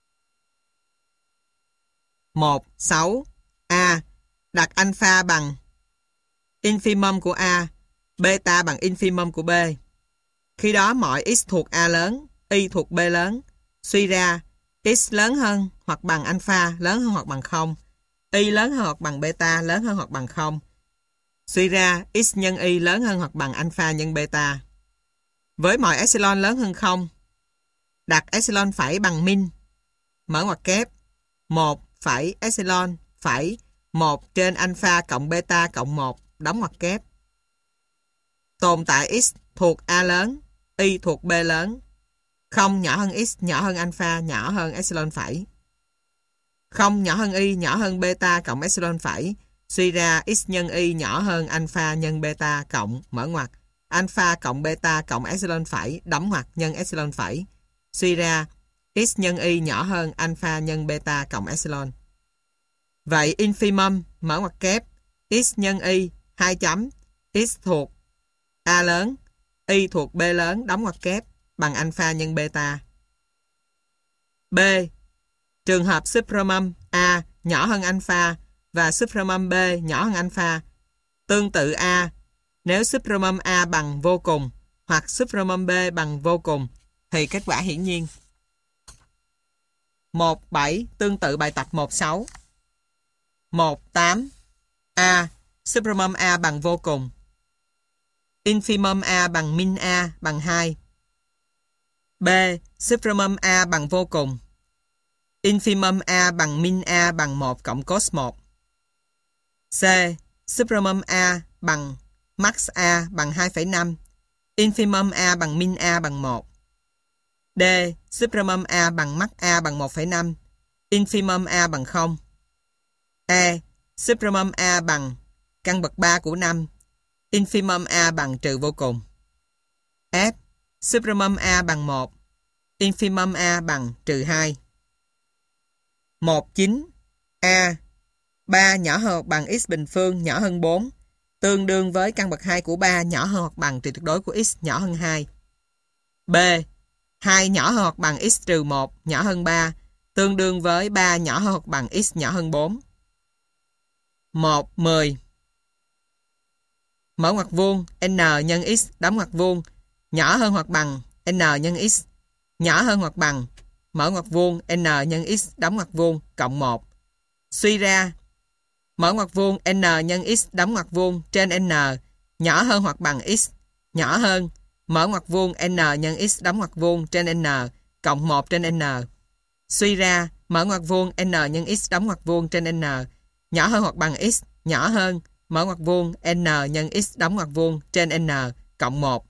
1, 6 A đặt alpha bằng infimum của A, beta bằng infimum của B. Khi đó mọi X thuộc A lớn, Y thuộc B lớn. Suy ra X lớn hơn hoặc bằng alpha lớn hơn hoặc bằng 0. Y lớn hơn hoặc bằng beta lớn hơn hoặc bằng 0. Suy ra X nhân Y lớn hơn hoặc bằng alpha nhân beta. Với mọi epsilon lớn hơn 0, đặt epsilon phẩy bằng min, mở ngoặc kép, 1 phẩy epsilon phẩy 1 trên alpha cộng beta cộng 1, đóng ngoặc kép. Tồn tại X thuộc A lớn, Y thuộc B lớn. 0 nhỏ hơn X nhỏ hơn alpha nhỏ hơn epsilon phẩy. 0 nhỏ hơn Y nhỏ hơn beta cộng epsilon phẩy. Suy ra X nhân Y nhỏ hơn alpha nhân beta cộng mở ngoặc alpha cộng beta cộng epsilon phẩy đóng ngoặc nhân epsilon phẩy. Suy ra X nhân Y nhỏ hơn alpha nhân beta cộng epsilon. Vậy infimum mở ngoặc kép X nhân Y 2 chấm X thuộc A lớn, Y thuộc B lớn đóng ngoặc kép bằng alpha nhân beta. B trường hợp supremum A nhỏ hơn alpha và supremum B nhỏ hơn alpha. Tương tự A, nếu supremum A bằng vô cùng hoặc supremum B bằng vô cùng thì kết quả hiển nhiên. 1, 7 tương tự bài tập 1, 6. 1, 8 A supremum A bằng vô cùng. Infimum A bằng min A bằng 2. B supremum A bằng vô cùng. Infimum A bằng min A bằng 1 cộng cos 1. C supremum A bằng max A bằng 2,5. Infimum A bằng min A bằng 1. D supremum A bằng max A bằng 1,5. Infimum A bằng 0. E. Supremum A bằng căn bậc 3 của 5. Infimum A bằng trừ vô cùng. F. Supremum A bằng 1. Infimum A bằng trừ 2. 19. A. 3 nhỏ hơn hoặc bằng x bình phương nhỏ hơn 4, tương đương với căn bậc 2 của 3 nhỏ hơn hoặc bằng trừ tuyệt đối của x nhỏ hơn 2. B. 2 nhỏ hơn hoặc bằng x trừ 1 nhỏ hơn 3, tương đương với 3 nhỏ hơn hoặc bằng x nhỏ hơn 4. 1. 10. Mở ngoặc vuông n nhân x đóng ngoặc vuông nhỏ hơn hoặc bằng n nhân x nhỏ hơn hoặc bằng mở ngoặc vuông n nhân x đóng ngoặc vuông cộng 1. Suy ra mở ngoặc vuông n nhân x đóng ngoặc vuông trên n nhỏ hơn hoặc bằng x nhỏ hơn mở ngoặc vuông n nhân x đóng ngoặc vuông trên n cộng 1 trên n. Suy ra mở ngoặc vuông n nhân x đóng ngoặc vuông trên n nhỏ hơn hoặc bằng x nhỏ hơn mở ngoặc vuông n nhân x đóng ngoặc vuông trên n cộng 1.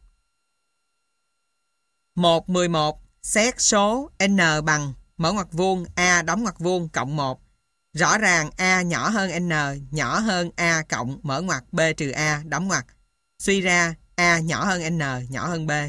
1.11. Xét số n bằng mở ngoặc vuông a đóng ngoặc vuông cộng 1. Rõ ràng a nhỏ hơn n nhỏ hơn a cộng mở ngoặc b trừ a đóng ngoặc. Suy ra a nhỏ hơn n nhỏ hơn b.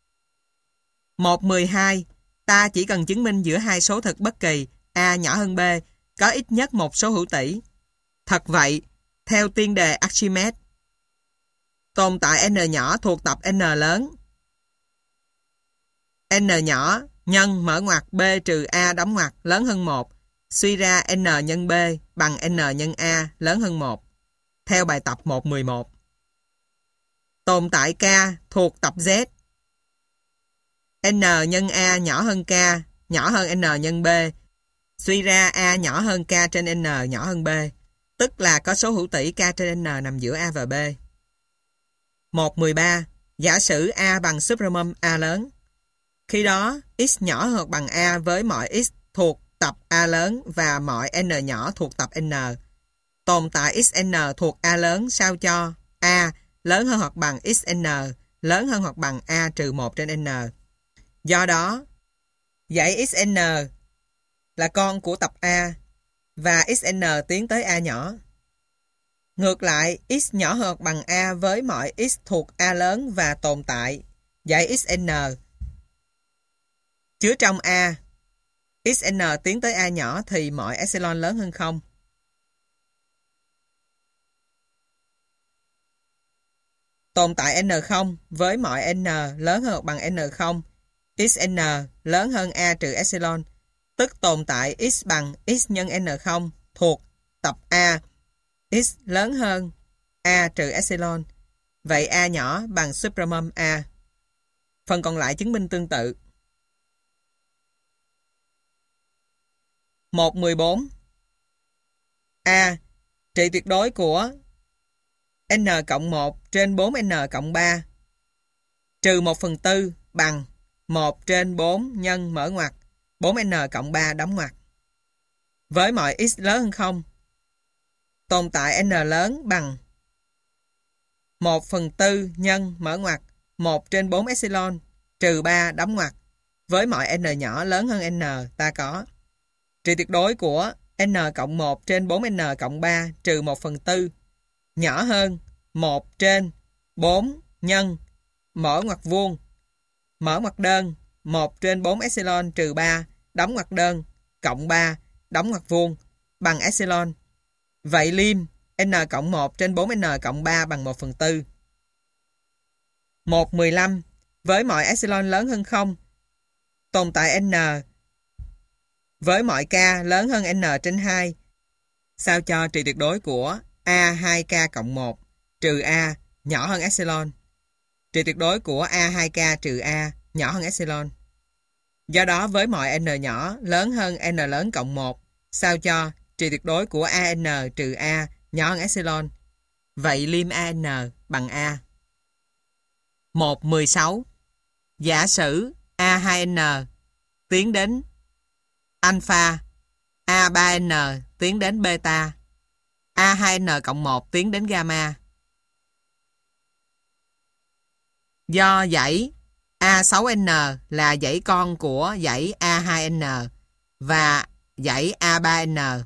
1.12. Ta chỉ cần chứng minh giữa hai số thực bất kỳ a nhỏ hơn b có ít nhất một số hữu tỷ. Thật vậy, theo tiên đề Archimedes, tồn tại n nhỏ thuộc tập n lớn. N nhỏ nhân mở ngoặc b trừ a đóng ngoặc lớn hơn 1. Suy ra n nhân b bằng n nhân a lớn hơn 1. Theo bài tập 1.11. Tồn tại k thuộc tập Z. N nhân a nhỏ hơn k nhỏ hơn n nhân b. Suy ra a nhỏ hơn k trên n nhỏ hơn b. Tức là có số hữu tỷ k trên n nằm giữa a và b. 1.13. Giả sử a bằng supremum a lớn. Khi đó, x nhỏ hơn hoặc bằng a với mọi x thuộc tập a lớn và mọi n nhỏ thuộc tập n. Tồn tại xn thuộc a lớn sao cho a lớn hơn hoặc bằng xn lớn hơn hoặc bằng a trừ 1 trên n. Do đó, dãy xn là con của tập a và xn tiến tới a nhỏ. Ngược lại, x nhỏ hơn hoặc bằng a với mọi x thuộc a lớn và tồn tại dãy xn chứa trong a. Xn tiến tới a nhỏ thì mọi epsilon lớn hơn 0. Tồn tại n0 với mọi n lớn hơn hoặc bằng n0. Xn lớn hơn a trừ epsilon, tức tồn tại x bằng x nhân n0 thuộc tập a. X lớn hơn a trừ epsilon. Vậy a nhỏ bằng supremum a. Phần còn lại chứng minh tương tự. 1.14. A. Trị tuyệt đối của n cộng 1 trên 4n cộng 3 trừ 1/4 bằng 1 trên 4 nhân mở ngoặc 4n cộng 3 đóng ngoặc. Với mọi x lớn hơn 0, tồn tại n lớn bằng 1/4 nhân mở ngoặc 1 trên 4 epsilon trừ 3 đóng ngoặc. Với mọi n nhỏ lớn hơn n, ta có trị tuyệt đối của n cộng 1 trên 4n cộng 3 trừ 1/4 nhỏ hơn 1 trên 4 nhân mở ngoặc vuông mở ngoặc đơn 1 trên 4 epsilon trừ 3 đóng ngoặc đơn cộng 3 đóng ngoặc vuông bằng epsilon. Vậy liêm n cộng 1 trên 4n cộng 3 bằng 1/4. 1.15. Với mọi epsilon lớn hơn 0, tồn tại n với mọi k lớn hơn n trên 2 sao cho trị tuyệt đối của a 2k cộng 1 trừ a nhỏ hơn epsilon. Trị tuyệt đối của a 2k trừ a nhỏ hơn epsilon. Do đó với mọi n nhỏ lớn hơn n lớn cộng 1 sao cho trị tuyệt đối của an trừ a nhỏ hơn epsilon. Vậy liêm an bằng a. 1.16. Giả sử a2n tiến đến alpha, a3n tiến đến beta, a2n cộng 1 tiến đến gamma. Do dãy A6n là dãy con của dãy A2n và dãy A3N.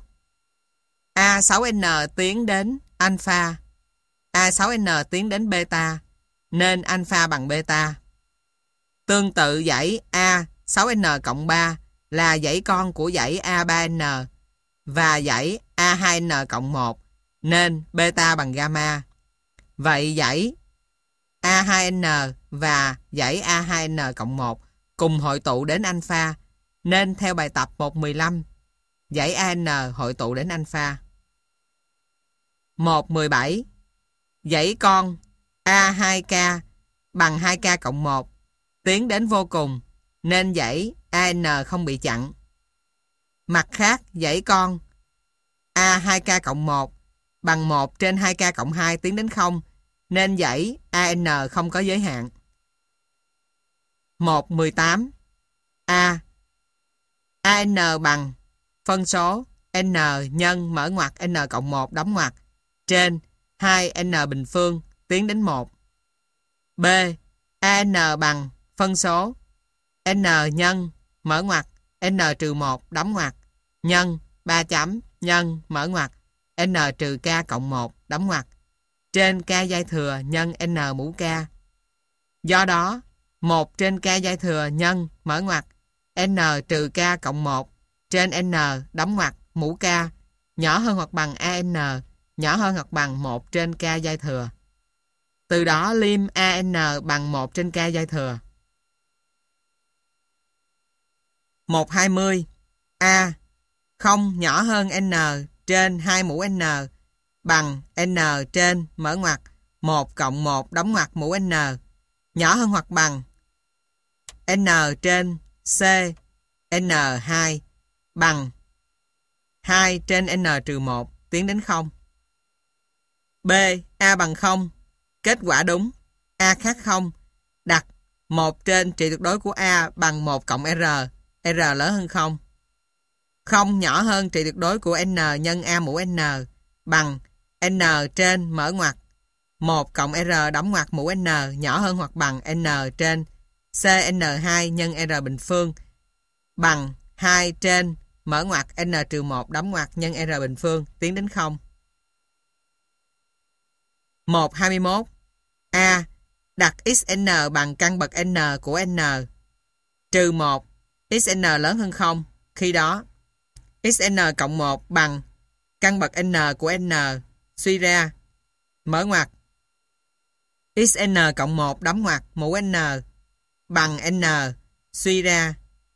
A6N tiến đến alpha, A6N tiến đến beta, nên alpha bằng beta. Tương tự dãy A6N cộng 3 là dãy con của dãy A3N và dãy A2N cộng 1, nên beta bằng gamma. Vậy dãy A2N và dãy A2N cộng 1 cùng hội tụ đến alpha, nên theo bài tập 1.15, dãy AN hội tụ đến alpha. 1.17 dãy con A2K bằng 2K cộng 1 tiến đến vô cùng, nên dãy AN không bị chặn. Mặt khác, dãy con A2K cộng 1 bằng 1 trên 2K cộng 2 tiến đến 0, nên dãy AN không có giới hạn. 1.18 AN bằng phân số N nhân mở ngoặc N cộng 1 đóng ngoặc trên 2N bình phương tiến đến 1. B. AN bằng phân số N nhân mở ngoặc N trừ 1 đóng ngoặc nhân 3 chấm nhân mở ngoặc N trừ K cộng 1 đóng ngoặc trên K giai thừa nhân N mũ K. Do đó, 1 trên K giai thừa nhân mở ngoặc N trừ K cộng 1 trên N đóng ngoặc mũ K nhỏ hơn hoặc bằng AN nhỏ hơn hoặc bằng 1 trên K giai thừa. Từ đó lim AN bằng 1 trên K giai thừa. 1.20 A không nhỏ hơn N trên 2 mũ N bằng N trên mở ngoặc 1 cộng 1 đóng ngoặc mũ N nhỏ hơn hoặc bằng N trên C N2 bằng 2 trên N trừ 1 tiến đến 0. B. A bằng 0. Kết quả đúng. A khác 0. Đặt 1 trên trị tuyệt đối của A bằng 1 cộng R. R lớn hơn 0. 0 nhỏ hơn trị tuyệt đối của N nhân A mũ N bằng N trên mở ngoặc 1 cộng R đóng ngoặc mũ N nhỏ hơn hoặc bằng N trên CN2 nhân R bình phương bằng 2 trên mở ngoặc N trừ 1 đóng ngoặc nhân R bình phương tiến đến 0. 1.21 A đặt XN bằng căn bậc N của N trừ 1 XN lớn hơn 0. Khi đó XN cộng 1 bằng căn bậc N của N suy ra mở ngoặc XN cộng 1 đóng ngoặc mũ N bằng N suy ra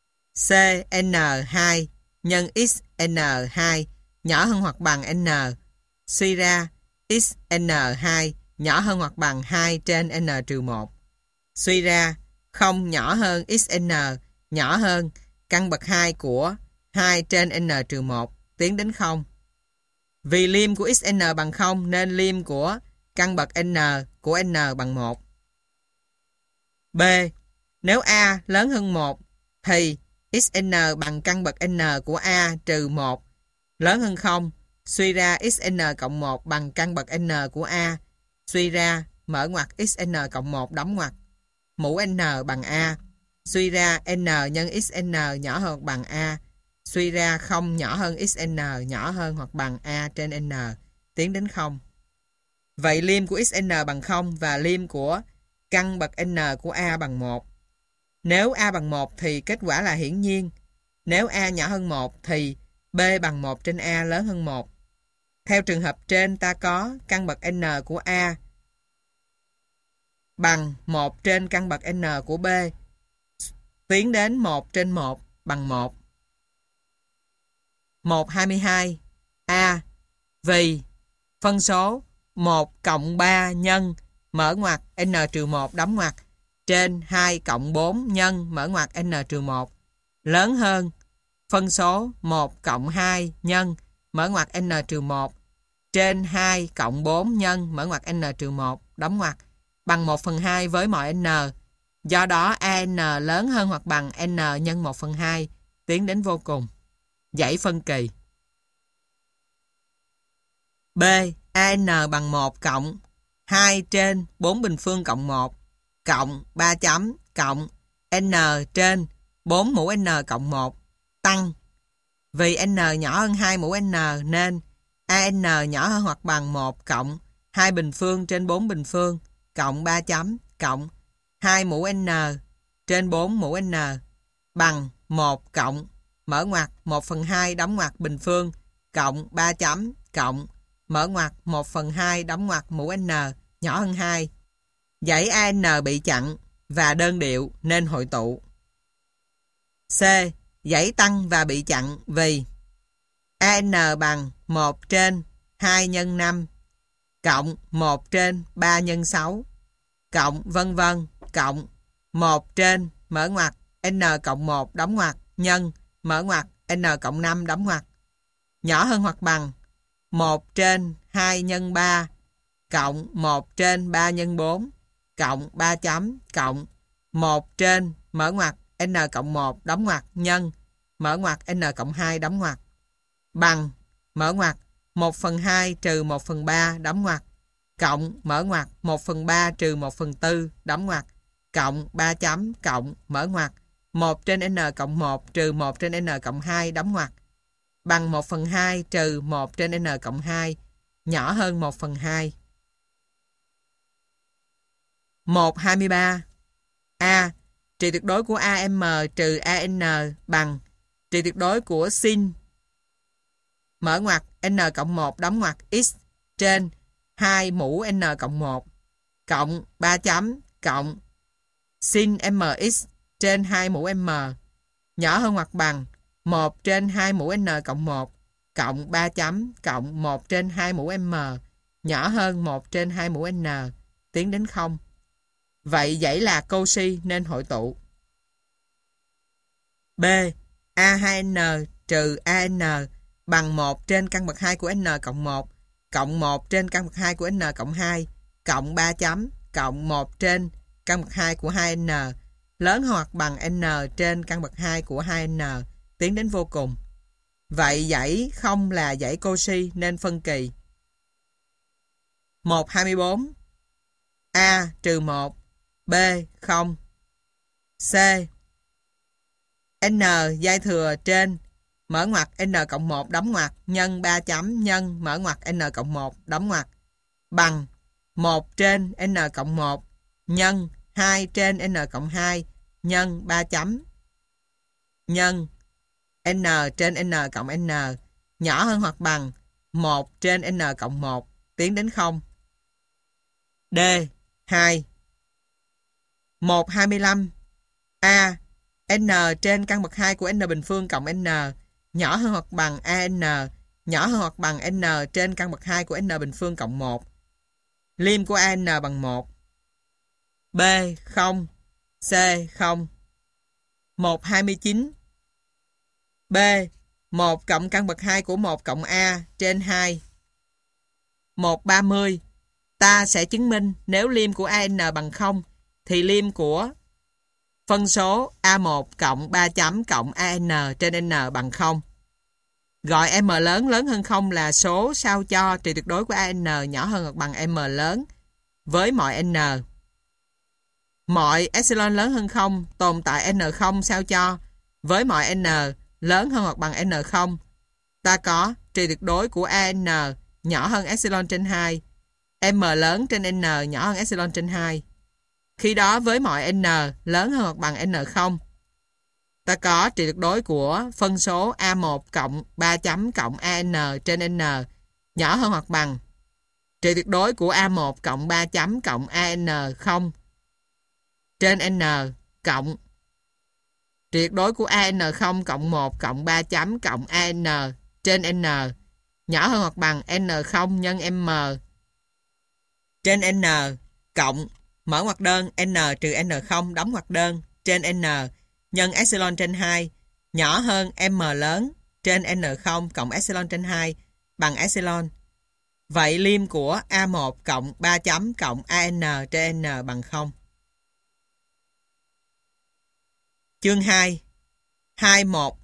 CN2 nhân XN2 nhỏ hơn hoặc bằng N suy ra XN2 nhỏ hơn hoặc bằng 2 trên N trừ 1 suy ra 0 nhỏ hơn XN nhỏ hơn căn bậc 2 của 2 trên N trừ 1 tiến đến 0. Vì lim của XN bằng 0 nên lim của căn bậc N của N bằng 1. B. Nếu A lớn hơn 1 thì XN bằng căn bậc N của A trừ 1 lớn hơn 0. Suy ra XN cộng 1 bằng căn bậc N của A. Suy ra mở ngoặc XN cộng 1 đóng ngoặc mũ N bằng A. Suy ra N nhân XN nhỏ hơn hoặc bằng A. Suy ra 0 nhỏ hơn XN nhỏ hơn hoặc bằng A trên N tiến đến 0. Vậy lim của XN bằng 0 và lim của căn bậc N của A bằng 1. Nếu A bằng 1 thì kết quả là hiển nhiên. Nếu A nhỏ hơn 1 thì B bằng 1 trên A lớn hơn 1. Theo trường hợp trên ta có căn bậc N của A bằng 1 trên căn bậc N của B tiến đến 1 trên 1 bằng 1. 1.22 A vì phân số 1 cộng 3 nhân mở ngoặc N trừ 1 đóng ngoặc trên 2 cộng 4 nhân mở ngoặc N trừ 1 lớn hơn phân số 1 cộng 2 nhân mở ngoặc N trừ 1 trên 2 cộng 4 nhân mở ngoặc N trừ 1 đóng ngoặc bằng 1/2 với mọi N. Do đó AN lớn hơn hoặc bằng N nhân 1/2 tiến đến vô cùng. Dãy phân kỳ. B. AN bằng 1 cộng 2 trên 4 bình phương cộng 1 cộng 3 chấm cộng N trên 4 mũ N cộng 1 tăng Vì n nhỏ hơn 2 mũ n nên AN nhỏ hơn hoặc bằng 1 cộng 2 bình phương trên 4 bình phương cộng 3 chấm cộng 2 mũ n trên 4 mũ n bằng 1 cộng mở ngoặc 1/2 đóng ngoặc bình phương cộng 3 chấm cộng mở ngoặc 1/2 đóng ngoặc mũ n nhỏ hơn 2. Dãy AN bị chặn và đơn điệu nên hội tụ. C. Dãy tăng và bị chặn vì AN bằng 1 trên 2 nhân 5 cộng 1 trên 3 nhân 6 cộng vân vân cộng 1 trên mở ngoặc n cộng 1 đóng ngoặc nhân mở ngoặc n cộng 5 đóng ngoặc nhỏ hơn hoặc bằng 1 trên 2 nhân 3 cộng 1 trên 3 nhân 4 cộng 3 chấm cộng 1 trên mở ngoặc n cộng 1 đóng ngoặc nhân mở ngoặc n cộng 2 đóng ngoặc bằng mở ngoặc 1/2 trừ 1/3 đóng ngoặc cộng mở ngoặc 1/3 trừ 1/4 đóng ngoặc cộng 3 chấm cộng mở ngoặc 1 trên n cộng 1 trừ 1 trên n cộng 2 đóng ngoặc bằng 1/2 trừ 1 trên n cộng 2 nhỏ hơn 1/2. 1/23 A. Trị tuyệt đối của AM trừ AN bằng trị tuyệt đối của sin mở ngoặc n cộng 1 đóng ngoặc x trên 2 mũ n cộng 1 cộng 3 chấm cộng sin mx trên 2 mũ m nhỏ hơn hoặc bằng 1 trên 2 mũ n cộng 1 cộng 3 chấm cộng 1 trên 2 mũ m nhỏ hơn 1 trên 2 mũ n tiến đến 0. Vậy dãy là Cauchy nên hội tụ. B. A2n trừ AN bằng 1 trên căn bậc 2 của n cộng 1 cộng 1 trên căn bậc 2 của n cộng 2 cộng 3 chấm cộng 1 trên căn bậc 2 của 2n lớn hoặc bằng n trên căn bậc 2 của 2n tiến đến vô cùng. Vậy dãy không là dãy Cauchy nên phân kỳ. 1/24 A trừ 1 B không C N giai thừa trên mở ngoặc n cộng 1 đóng ngoặc nhân 3 chấm nhân mở ngoặc n cộng 1 đóng ngoặc bằng 1 trên n cộng 1 nhân 2 trên n cộng 2 nhân 3 chấm nhân n trên n cộng n nhỏ hơn hoặc bằng 1 trên n cộng 1 tiến đến 0. D. 2 1/25 A. N trên căn bậc 2 của n bình phương cộng n nhỏ hơn hoặc bằng AN nhỏ hơn hoặc bằng n trên căn bậc 2 của n bình phương cộng 1. Lim của AN bằng 1. B. 0 C. 0 1/29 B. 1 cộng căn bậc 2 của 1 cộng A trên 2. 1/30 Ta sẽ chứng minh nếu lim của AN bằng 0 thì lim của phân số A1 cộng 3 chấm cộng AN trên N bằng 0. Gọi M lớn hơn 0 là số sao cho trị tuyệt đối của AN nhỏ hơn hoặc bằng M lớn với mọi N. Mọi epsilon lớn hơn 0 tồn tại N0 sao cho với mọi N lớn hơn hoặc bằng N0. Ta có trị tuyệt đối của AN nhỏ hơn epsilon trên 2, M lớn trên N nhỏ hơn epsilon trên 2. Khi đó với mọi N lớn hơn hoặc bằng N0, ta có trị tuyệt đối của phân số A1 cộng 3 chấm cộng AN trên N nhỏ hơn hoặc bằng trị tuyệt đối của A1 cộng 3 chấm cộng AN0 trên N cộng trị tuyệt đối của AN0 cộng 1 cộng 3 chấm cộng AN trên N nhỏ hơn hoặc bằng N0 nhân M trên N cộng mở ngoặc đơn N trừ N0 đóng ngoặc đơn trên N nhân epsilon trên 2 nhỏ hơn M lớn trên N0 cộng epsilon trên 2 bằng epsilon. Vậy lim của A1 cộng 3 chấm cộng AN trên N bằng 0. Chương 2 21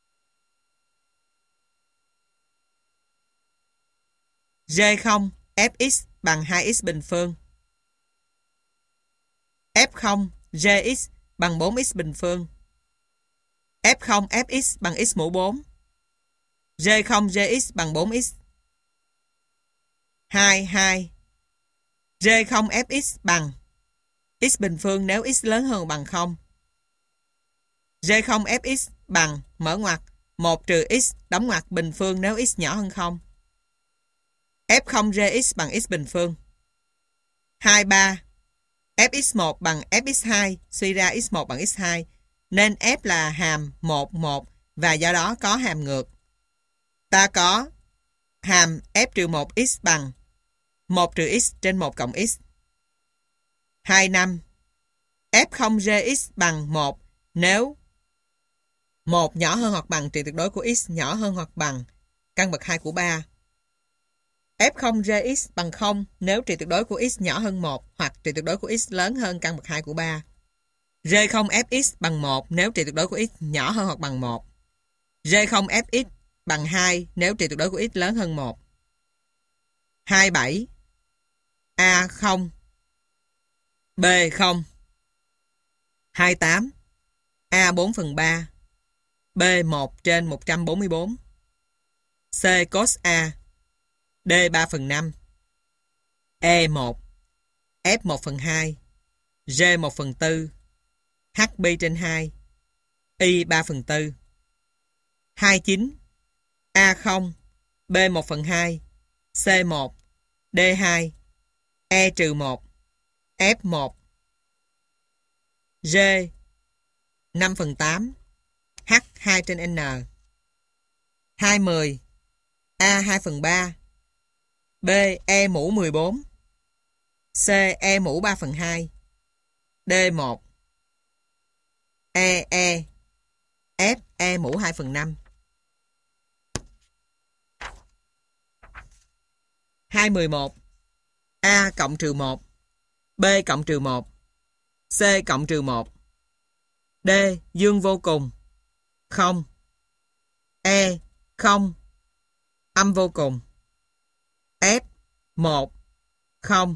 G0 Fx bằng 2x bình phương. F0 Gx bằng 4x bình phương. F0 Fx bằng x mũ 4. G0 Gx bằng 4x. 2. G0 Fx bằng x bình phương nếu x lớn hơn hoặc bằng 0. G0 Fx bằng mở ngoặc 1 trừ x đóng ngoặc bình phương nếu x nhỏ hơn 0. F0 Gx bằng x bình phương. 3. Fx1 bằng Fx2 suy ra x1 bằng x2 nên F là hàm 1, 1 và do đó có hàm ngược. Ta có hàm F trừ 1x bằng 1 trừ x trên 1 cộng x. 5. F0 Gx bằng 1 nếu 1 nhỏ hơn hoặc bằng trị tuyệt đối của x nhỏ hơn hoặc bằng căn bậc 2 của 3. F0 Gx bằng 0 nếu trị tuyệt đối của x nhỏ hơn 1 hoặc trị tuyệt đối của x lớn hơn căn bậc 2 của 3. G0 Fx bằng 1 nếu trị tuyệt đối của x nhỏ hơn hoặc bằng 1. G0 Fx bằng 2 nếu trị tuyệt đối của x lớn hơn 1. 27. A0 B0. 28. A4/3 B1 trên 144 C cos A D3/5 E1 F1/2 G1/4 HB/2 Y3/4. 29. A0 B1/2 C1 D2 E-1 F1 G 5/8 H2/N. 20. A2/3 B E mũ 14 C E mũ 3/2 D1 E F E mũ 2/5. 211. A cộng trừ 1 B cộng trừ 1 C cộng trừ 1 D dương vô cùng 0 E 0 âm vô cùng F 1 0.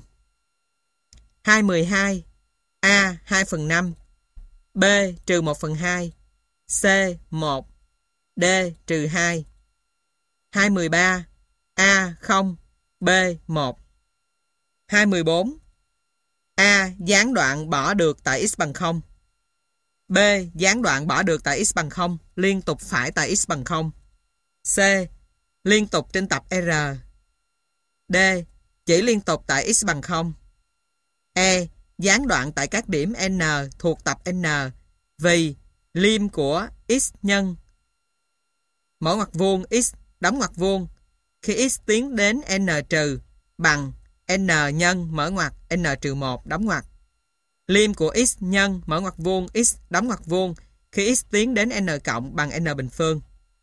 212. A 2/5 B trừ 1/2 C 1 D trừ 2. 213. A 0 B 1. 214. A gián đoạn bỏ được tại x bằng 0 B gián đoạn bỏ được tại x bằng 0 liên tục phải tại x bằng 0 C liên tục trên tập R D chỉ liên tục tại x bằng 0 E gián đoạn tại các điểm N thuộc tập N vì lim của x nhân mở ngoặc vuông x đóng ngoặc vuông khi x tiến đến N trừ bằng N nhân mở ngoặc N trừ 1 đóng ngoặc. Lim của x nhân mở ngoặc vuông x đóng ngoặc vuông khi x tiến đến N cộng bằng N bình phương.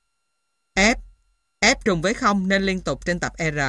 F trùng với 0 nên liên tục trên tập R.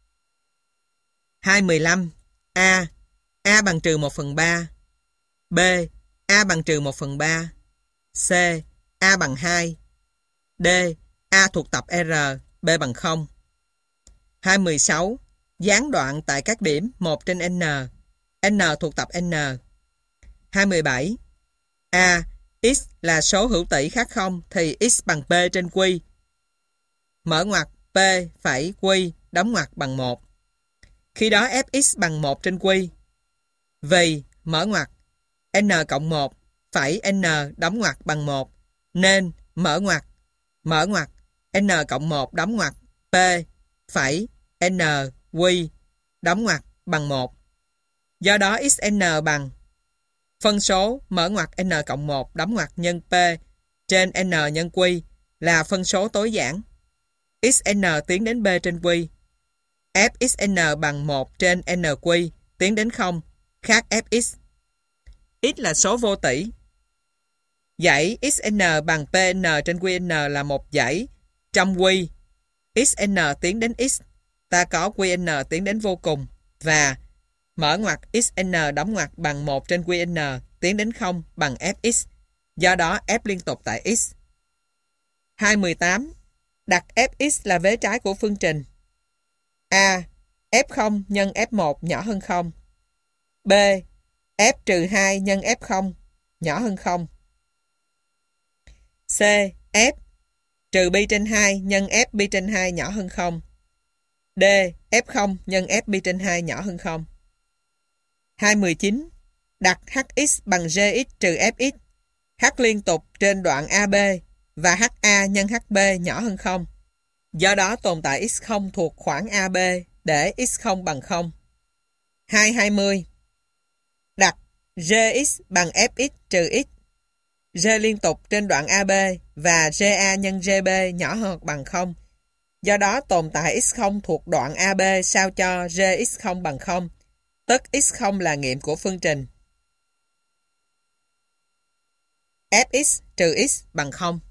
215. A bằng trừ 1/3 B A bằng trừ 1/3 C A bằng 2 D A thuộc tập R B bằng 0. 216. Gián đoạn tại các điểm 1 trên N thuộc tập N. 217. A x là số hữu tỷ khác 0 thì x bằng P trên Q. Mở ngoặc P phẩy Q đóng ngoặc bằng 1. Khi đó fx bằng 1 trên Q. Vì mở ngoặc N cộng 1 phẩy N đóng ngoặc bằng 1 nên mở ngoặc N cộng 1 đóng ngoặc P phẩy N Q đóng ngoặc bằng 1. Do đó xn bằng phân số mở ngoặc N cộng 1 đóng ngoặc nhân P trên N nhân Q là phân số tối giản. Xn tiến đến B trên Q. Fxn bằng 1 trên NQ tiến đến 0 khác Fx. X là số vô tỷ. Dãy xn bằng Pn trên Qn là một dãy trong Q. Xn tiến đến x, ta có Qn tiến đến vô cùng và mở ngoặc xn đóng ngoặc bằng 1 trên Qn tiến đến 0 bằng Fx. Do đó F liên tục tại x. 218. Đặt Fx là vế trái của phương trình. A. F0 nhân F1 nhỏ hơn 0. B. F trừ 2 nhân F0 nhỏ hơn 0. C. F trừ pi trên 2 nhân f pi trên 2 nhỏ hơn 0. D. F0 nhân f pi trên 2 nhỏ hơn 0. 219. Đặt Hx bằng Gx trừ Fx. H liên tục trên đoạn AB và HA nhân HB nhỏ hơn 0. Do đó tồn tại x0 thuộc khoảng AB để x0 bằng 0. 220. Đặt Gx bằng Fx trừ x. G liên tục trên đoạn AB và GA nhân GB nhỏ hơn hoặc bằng 0. Do đó tồn tại x0 thuộc đoạn AB sao cho Gx0 bằng 0, tức x0 là nghiệm của phương trình Fx trừ x bằng 0.